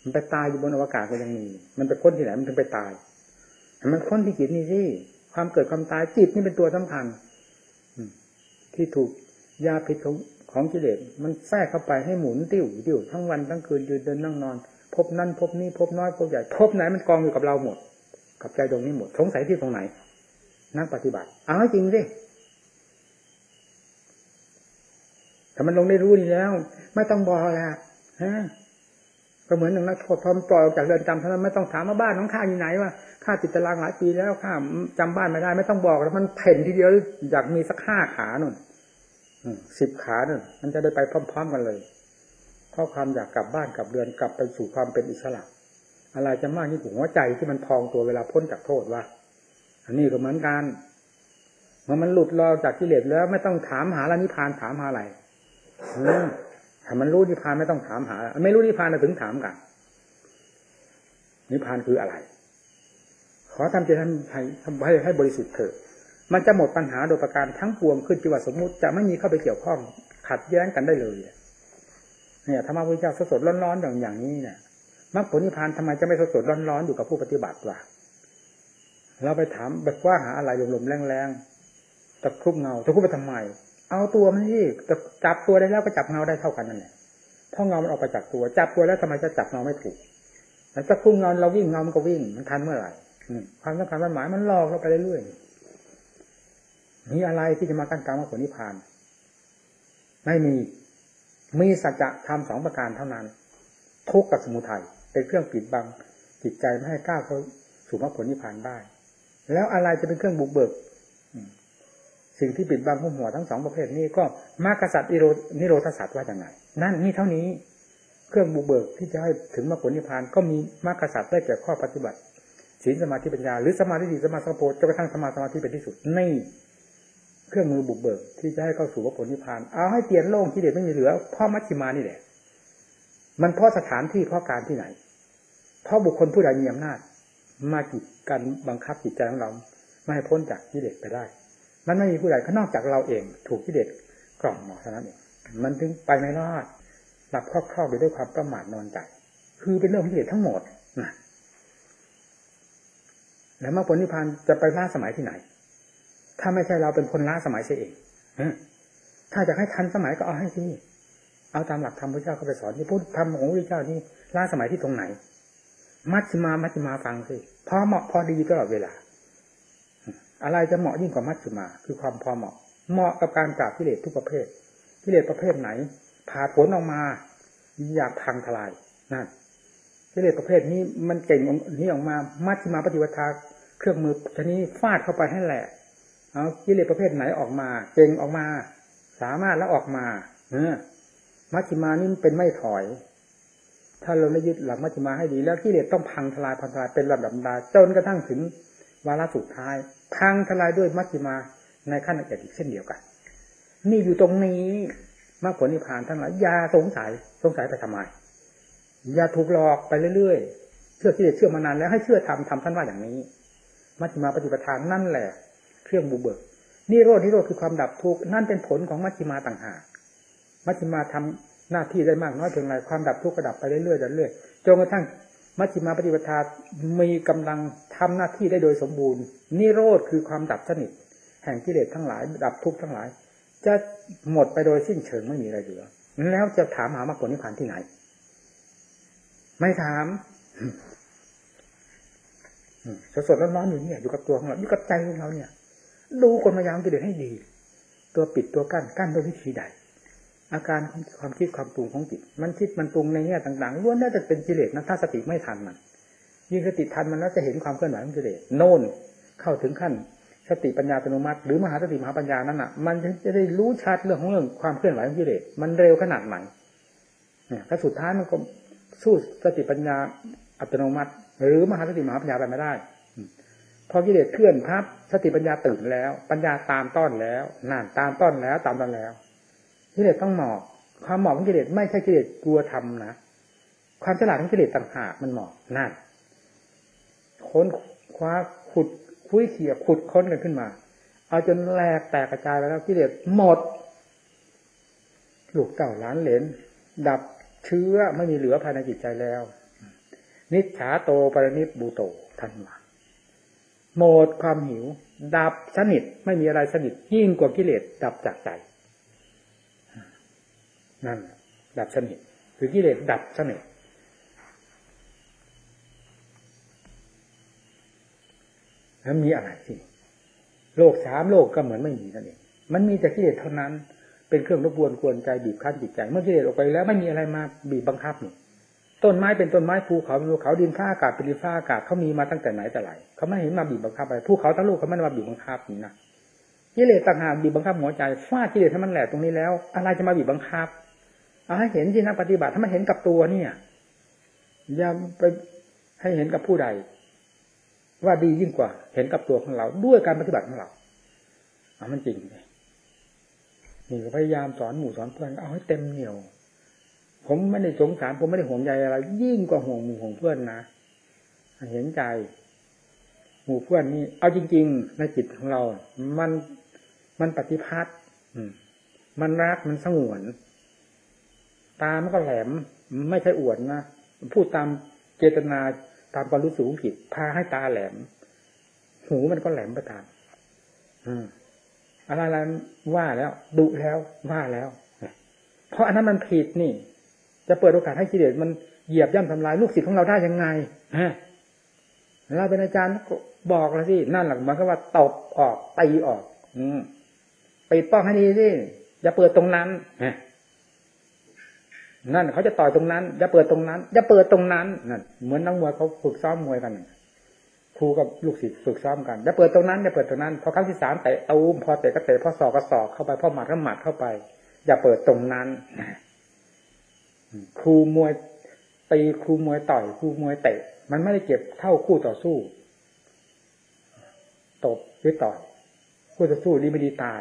มันไปตายอยู่บนอวกาศก็ยังมีมันไปค้นที่ไหนมันถึงไปตายมันค้นที่จิตนี่สิความเกิดความตายจิตนี่เป็นตัวสำคัญที่ถูกยาพิษของของกิเลสมันแทรกเข้าไปให้หมุนติ้วติ้วทั้งวันทั้งคืนยืนเดินนั่งนอนพบนั่นพบนี่พบน้อยพบใหญ่พบไหนมันกองอยู่กับเราหมดกับใจตรงนี้หมดสงสัยที่ตรงไหนนักปฏิบัติเอาให้จริงสิถ้ามันลงได้รู้นี่แล้วไม่ต้องบอกแล้วฮะก็เหมือนอย่างนักโทษพอปล่อยออกจากเรือนจำเท่านั้นไม่ต้องถามว่าบ้านของข้าอยู่ไหนว่าข้าติดตารางหลายปีแล้วข้าจำบ้านไม่ได้ไม่ต้องบอกแล้วมันเพ่นทีเดียวอยากมีสักห้าขาหนุนสิบขาหนุนมันจะได้ไปพร้อมๆกันเลยเพราะความอยากกลับบ้านกลับเรือนกลับไปสู่ความเป็นอิสระอะไรจะมากที่สุดหัวใจที่มันพองตัวเวลาพ้นจากโทษว่าอันนี้ก็เหมือนกันเมื่อมันหลุดลอยจากกิเลสแล้วไม่ต้องถามหาละนิพพานถามหาอะไรถ้ามันรู้นิพพานไม่ต้องถามหาไม่รู้นิพพานถึงถามกันนิพพานคืออะไรขอทำใจให้ให้ให้บริสุทธิ์เถิดมันจะหมดปัญหาโดยประการทั้งปวงขึ้นที่ว่าสมมุติจะไม่มีเข้าไปเกี่ยวข้องขัดแย้งกันได้เลยเนี่ยธรรมะพุทธเจ้าสดๆร้อนๆอย่างอย่างนี้เนี่ยมรรคผลนิพพานทำไมจะไม่สดๆร้อนๆอยู่กับผู้ปฏิบัติวะเราไปถามแบบว่าหาอะไรลมๆแรงๆตะครุบเงาตะครุบไปทำไมเอาตัวมันที่จับตัวได้แล้วก็จับเงาได้เท่ากันนั่นแหละเพราะเงามันออกไปจากตัวจับตัวแล้วทำไมจะจับเงาไม่ถูกแต่ตะครุบเงาเราวิ่งเงามันก็วิ่งมันทันเมื่อไหร่ความสำคัญมันหมายมันหลอกเราไปเรื่อยๆมีอะไรที่จะมากั้นกลางมรรคผลนิพพานไม่มีมีสัจธรรมสองประการเท่านั้นทุกข์กับสมุทัยเป็นเครื่องปิดบังจิตใจไม่ให้ก้าวเข้าสู่มรรคผลนิพพานได้แล้วอะไรจะเป็นเครื่องบุกเบิกสิ่งที่ปิดบังหุ้มหัวทั้งสองประเภทนี้ก็มรรคสัจนิโรธสัจว่าอย่างไรนั่นนี่เท่านี้เครื่องบุกเบิกที่จะให้ถึงมรรคผลนิพพานก็มีมรรคสัจได้แก่ข้อปฏิบัติศีลสมาธิปัญญาหรือสมาธิสมาสังโพจนกระทั่งสมาสมาธิเป็นที่สุดนี่เครื่องมือบุกเบิกที่จะให้เข้าสู่มรรคผลนิพพานเอาให้เตียนโล่งกิเลสไม่มีเหลือเพราะมัชฌิมานี่แหละมันเพราะสถานที่เพราะการที่ไหนเพราะบุคคลผู้ใดมีอำนาจมากีดกันบังคับจิตใจของเราไม่ให้พ้นจากกิเลสไปได้มันไม่มีผู้ใดนอกจากเราเองถูกกิเลสกล่อมหมอเท่านั้นเองมันถึงไปไม่รอดหลับครอบๆไปด้วยความประมาทนอนใจคือเป็นเรื่องของกิเลสทั้งหมดนะแล้วมรรคผลนิพพานจะไปล้าสมัยที่ไหนถ้าไม่ใช่เราเป็นคนล้าสมัยเสียเองถ้าอยากให้ทันสมัยก็เอาให้ที่เอาตามหลักธรรมพระเจ้าเขาไปสอนที่พุทธธรรมของพระเจ้านี่ล้าสมัยที่ตรงไหนมัชฌิมามัชฌิมาฟังสิพอเหมาะพอดีตลอดเวลาอะไรจะเหมาะยิ่งกว่ามัชฌิมาคือความพอเหมาะเหมาะกับการปราบกิเลสทุกประเภทกิเลสประเภทไหนผ่าผลออกมาอยากพังทลายนั่นกิเลสประเภทนี้มันเก่งนี้ออกมามัชฌิมาปฏิปทาเครื่องมือชนิดฟาดเข้าไปให้แหละเอากิเลสประเภทไหนออกมาเก่งออกมาสามารถแล้วออกมาเออมัชฌิมานี่เป็นไม่ถอยถ้าเราได้ยึดหลักมัชฌิมาให้ดีแล้วกิเลสต้องพังทลายพังทลายเป็นลำดับดาจนกระทั่งถึงวาระสุดท้ายพังทลายด้วยมัชฌิมาในขั้นละเอียดอีกเช่นเดียวกันนี่อยู่ตรงนี้มรรคผลนิพพานทั้งหลายอย่าสงสัยสงสัยไปทำไมอย่าถูกหลอกไปเรื่อยๆเชื่อกิเลสเชื่อมานานแล้วให้เชื่อทำทำท่านว่าอย่างนี้มัชฌิมาปฏิปทานนั่นแหละเครื่องบุกเบิกนิโรธนิโรธคือความดับทุกข์นั่นเป็นผลของมัชฌิมาต่างหากมัชฌิมาทำหน้าที่ได้มากน้อยเพียงไรความดับทุกข์ก็ดับไปเรื่อยๆเรื่อยๆจนกระทั่งมัชฌิมาปฏิปทามีกำลังทำหน้าที่ได้โดยสมบูรณ์นิโรธคือความดับสนิทแห่งกิเลสทั้งหลายดับทุกข์ทั้งหลายจะหมดไปโดยสิ้นเชิงไม่มีอะไรเหลือแล้วจะถามหามรรคผลนิพพานที่ไหนไม่ถามสดๆร้อนๆอยู่เนี่ยอยู่กับตัวของเราอยู่กับใจของเราเนี่ยดูกลมายามกิเลสให้ดีตัวปิดตัวกั้นกั้นด้วยวิธีใดอาการของความคิดความปรุงของจิตมันคิดมันปรุงในแง่ต่างๆล้วนแล้วแต่เป็นกิเลสนะถ้าสติไม่ทันมันยิ่งสติทันมันแล้วจะเห็นความเคลื่อนไหวของกิเลสโน่นเข้าถึงขั้นสติปัญญาอัตโนมัติหรือมหาสติมหาปัญญานั้นน่ะมันจะได้รู้ชัดเรื่องของเรื่องความเคลื่อนไหวของกิเลสมันเร็วขนาดไหนเนี่ยถ้าสุดท้ายมันก็สู้สติปัญญาอัตโนมัติหรือมหาสติมหาปัญญาไปไม่ได้พอกิเลสเคลื่อนพับสติปัญญาตื่นแล้วปัญญาตามต้อนแล้วนั่นตามต้อนแล้วตามต้อนแล้วกิเลสต้องหมอบความหมอบของกิเลสไม่ใช่กิเลสกลัวทำนะความฉลาดของกิเลสต่างหากมันหมอบนั่นค้นคว้าขุดคุยเขี่ยขุดค้นกันขึ้นมาเอาจนแหลกแตกกระจายไปแล้วกิเลสหมดลูกเต่าล้านเหลนดับเชื้อไม่มีเหลือภายในจิตใจแล้วนิจฉาโตปรนิพบูโตท่านว่าหมดความหิวดับสนิทไม่มีอะไรสนิทยิ่งกว่ากิเลสดับจากใจนั่นดับสนิทคือกิเลสดับสนิทแล้วมีอะไรสิโลกสามโลกก็เหมือนไม่มีนั่นเองมันมีแต่กิเลสเท่านั้นเป็นเครื่องรบกวนกวนใจบีบคั้นจิตใจเมื่อกิเลสออกไปแล้วไม่มีอะไรมาบีบบังคับนี่ต้นไม้เป็นต้นไม้ภูเขาเป็นภูเขาดินฟ้าอากาศเป็นดินฟ้าอากาศเขามีมาตั้งแต่ไหนแต่ไรเขาไม่เห็นมาบีบบังคับอะไรภูเขาทั้งลูกเขาไม่ได้มาบีบบังคับนี่นะกิเลสต่างหากบีบบังคับหัวใจฟาดกิเลสให้มันแหลกตรงนี้แล้วอะไรจะมาบีบบังคับเอาให้เห็นสินักปฏิบัติถ้ามันเห็นกับตัวเนี่ยอย่าไปให้เห็นกับผู้ใดว่าดียิ่งกว่าเห็นกับตัวของเราด้วยการปฏิบัติของเราเอามันจริงเลยนี่ก็พยายามสอนหมู่สอนเพื่อนเอาให้เต็มเหนี่ยวผมไม่ได้สงสารผมไม่ได้ห่วงใยอะไรยิ่งกว่าห่วงหมู่ห่วงเพื่อนนะเห็นใจหมู่เพื่อนนี่เอาจริงๆในจิตของเรามันมันปฏิภาณมันรักมันสงวนตามันก็แหลมไม่ใช่อวดนะพูดตามเจตนาตามความรู้สึกของจิตพาให้ตาแหลมหูมันก็แหลมไปตามอืมอะไรๆว่าแล้วดุแล้วว่าแล้วเพราะอันนั้นมันผิดนี่จะเปิดโอกาสให้กิเลสมันเหยียบย่ำทำลายลูกศิษย์ของเราได้ยังไงฮะเราเป็นอาจารย์บอกแล้วสินั่นหลักมันก็ว่าตบออกตีออกอืมไปป้องให้ดีสิอย่าเปิดตรงนั้นฮะนั่นเขาจะต่อยตรงนั้นอย่าเปิดตรงนั้นอย่าเปิดตรงนั้นนั่นเหมือนนักมวยเขาฝึกซ้อมมวยกันครูกับลูกศิษย์ฝึกซ้อมกันอย่าเปิดตรงนั้นอย่าเปิดตรงนั้นพอครั้งที่สามเตะตูมพอเตะก็เตะพอศอกก็ศอกเข้าไปพอหมัดก็หมัดเข้าไปอย่าเปิดตรงนั้นครูมวยตีครูมวยต่อยครูมวยเตะมันไม่ได้เก็บเท่าคู่ต่อสู้ตบหรือต่อยคู่ต่อสู้ดีไม่ดีตาย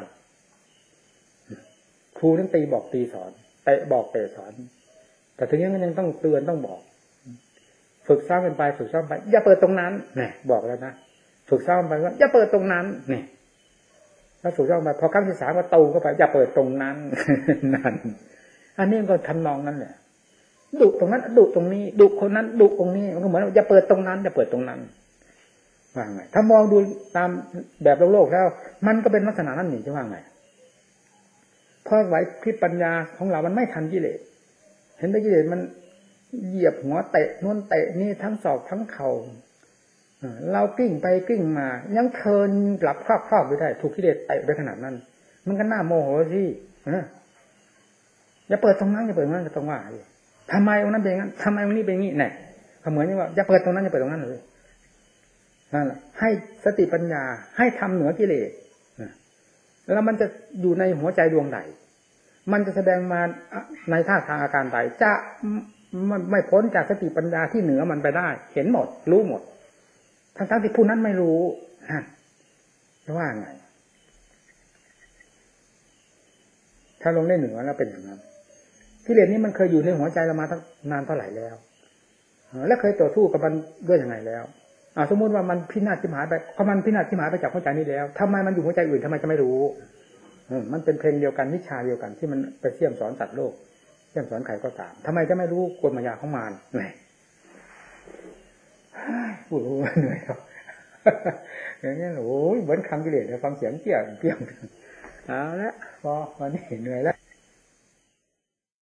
ครูนั้นตีบอกตีสอนเตะบอกเตะสอนแต่ถึงอย่างนั้นยังต้องเตือนต้องบอกฝึกซ้อมกันไปฝึกซ้อมไปอย่าเปิดตรงนั้นเนี่ยบอกแล้วนะฝึกซ้อมไปว่าอย่าเปิดตรงนั้นเนี่ยแล้วฝึกซ้อมไปพอครั้งที่สามก็ตูเข้าไปอย่าเปิดตรงนั้นนั่นอันนี้ก็ทำนองนั้นแหละดุตรงนั้นดุตรงนี้ดุคนนั้นดุตรงนี้มันก็เหมือนอย่าเปิดตรงนั้นอย่าเปิดตรงนั้นว่าไงถ้ามองดูตามแบบโลกๆแล้วมันก็เป็นลักษณะนั้นนี่จะว่าไงเพราะไหวพริบปัญญาของเรามันไม่ทันกิเลสเห็นได้กิเลสมันเหยียบหัวเตะนวนเตะนี่ทั้งศอกทั้งเข่าเรากิ้งไปกิ้งมายังเทินหลับครอบๆอยู่ได้ถูกกิเลสเตะไปขนาดนั้นมันก็น่าโมโหสิอย่าเปิดตรงนั้นอย่าเปิดตรงนั้นก็ต้องว่าทำไมองค์นั้นเป็นอย่างนั้นทำไมองค์นี้เป็นอย่างนี้เนี่ยก็เหมือนว่าอย่าเปิดตรงนั้นอย่าเปิดตรงนั้นเลยนั่นแหละให้สติปัญญาให้ทำเหนือกิเลสแล้วมันจะอยู่ในหัวใจดวงใดมันจะแสดงมาในท่าทางอาการใดจะมันไม่พ้นจากสติปัญญาที่เหนือมันไปได้เห็นหมดรู้หมดทั้งๆที่ผู้นั้นไม่รู้ฮะว่าไงถ้าลงได้เหนือแล้วเป็นอย่างนั้นกิเลสนี้มันเคยอยู่ในหัวใจเรามาตั้งนานเท่าไหร่แล้วและเคยต่อสู้กับมันด้วยยังไงแล้วอ่าสมมติว่ามันพินาศชิบหายไปพอมันพินาศชิบหายไปจากหัวใจนี้แล้วทำไมมันอยู่หัวใจอื่นทำไมจะไม่รู้มันเป็นเพลงเดียวกันวิชาเดียวกันที่มันไปเสี่ยมสอนสัตว์โลกเสี่ยมสอนใครก็ตามทำไมจะไม่รู้กลมายาของมารแหมพูดเหนื่อยครับอย่างนี้โอ้ยเหมือนคำกิเลสฟังเสียงเกี่ยงเกี่ยงเอาละพอวันนี้เหนื่อยแล้ว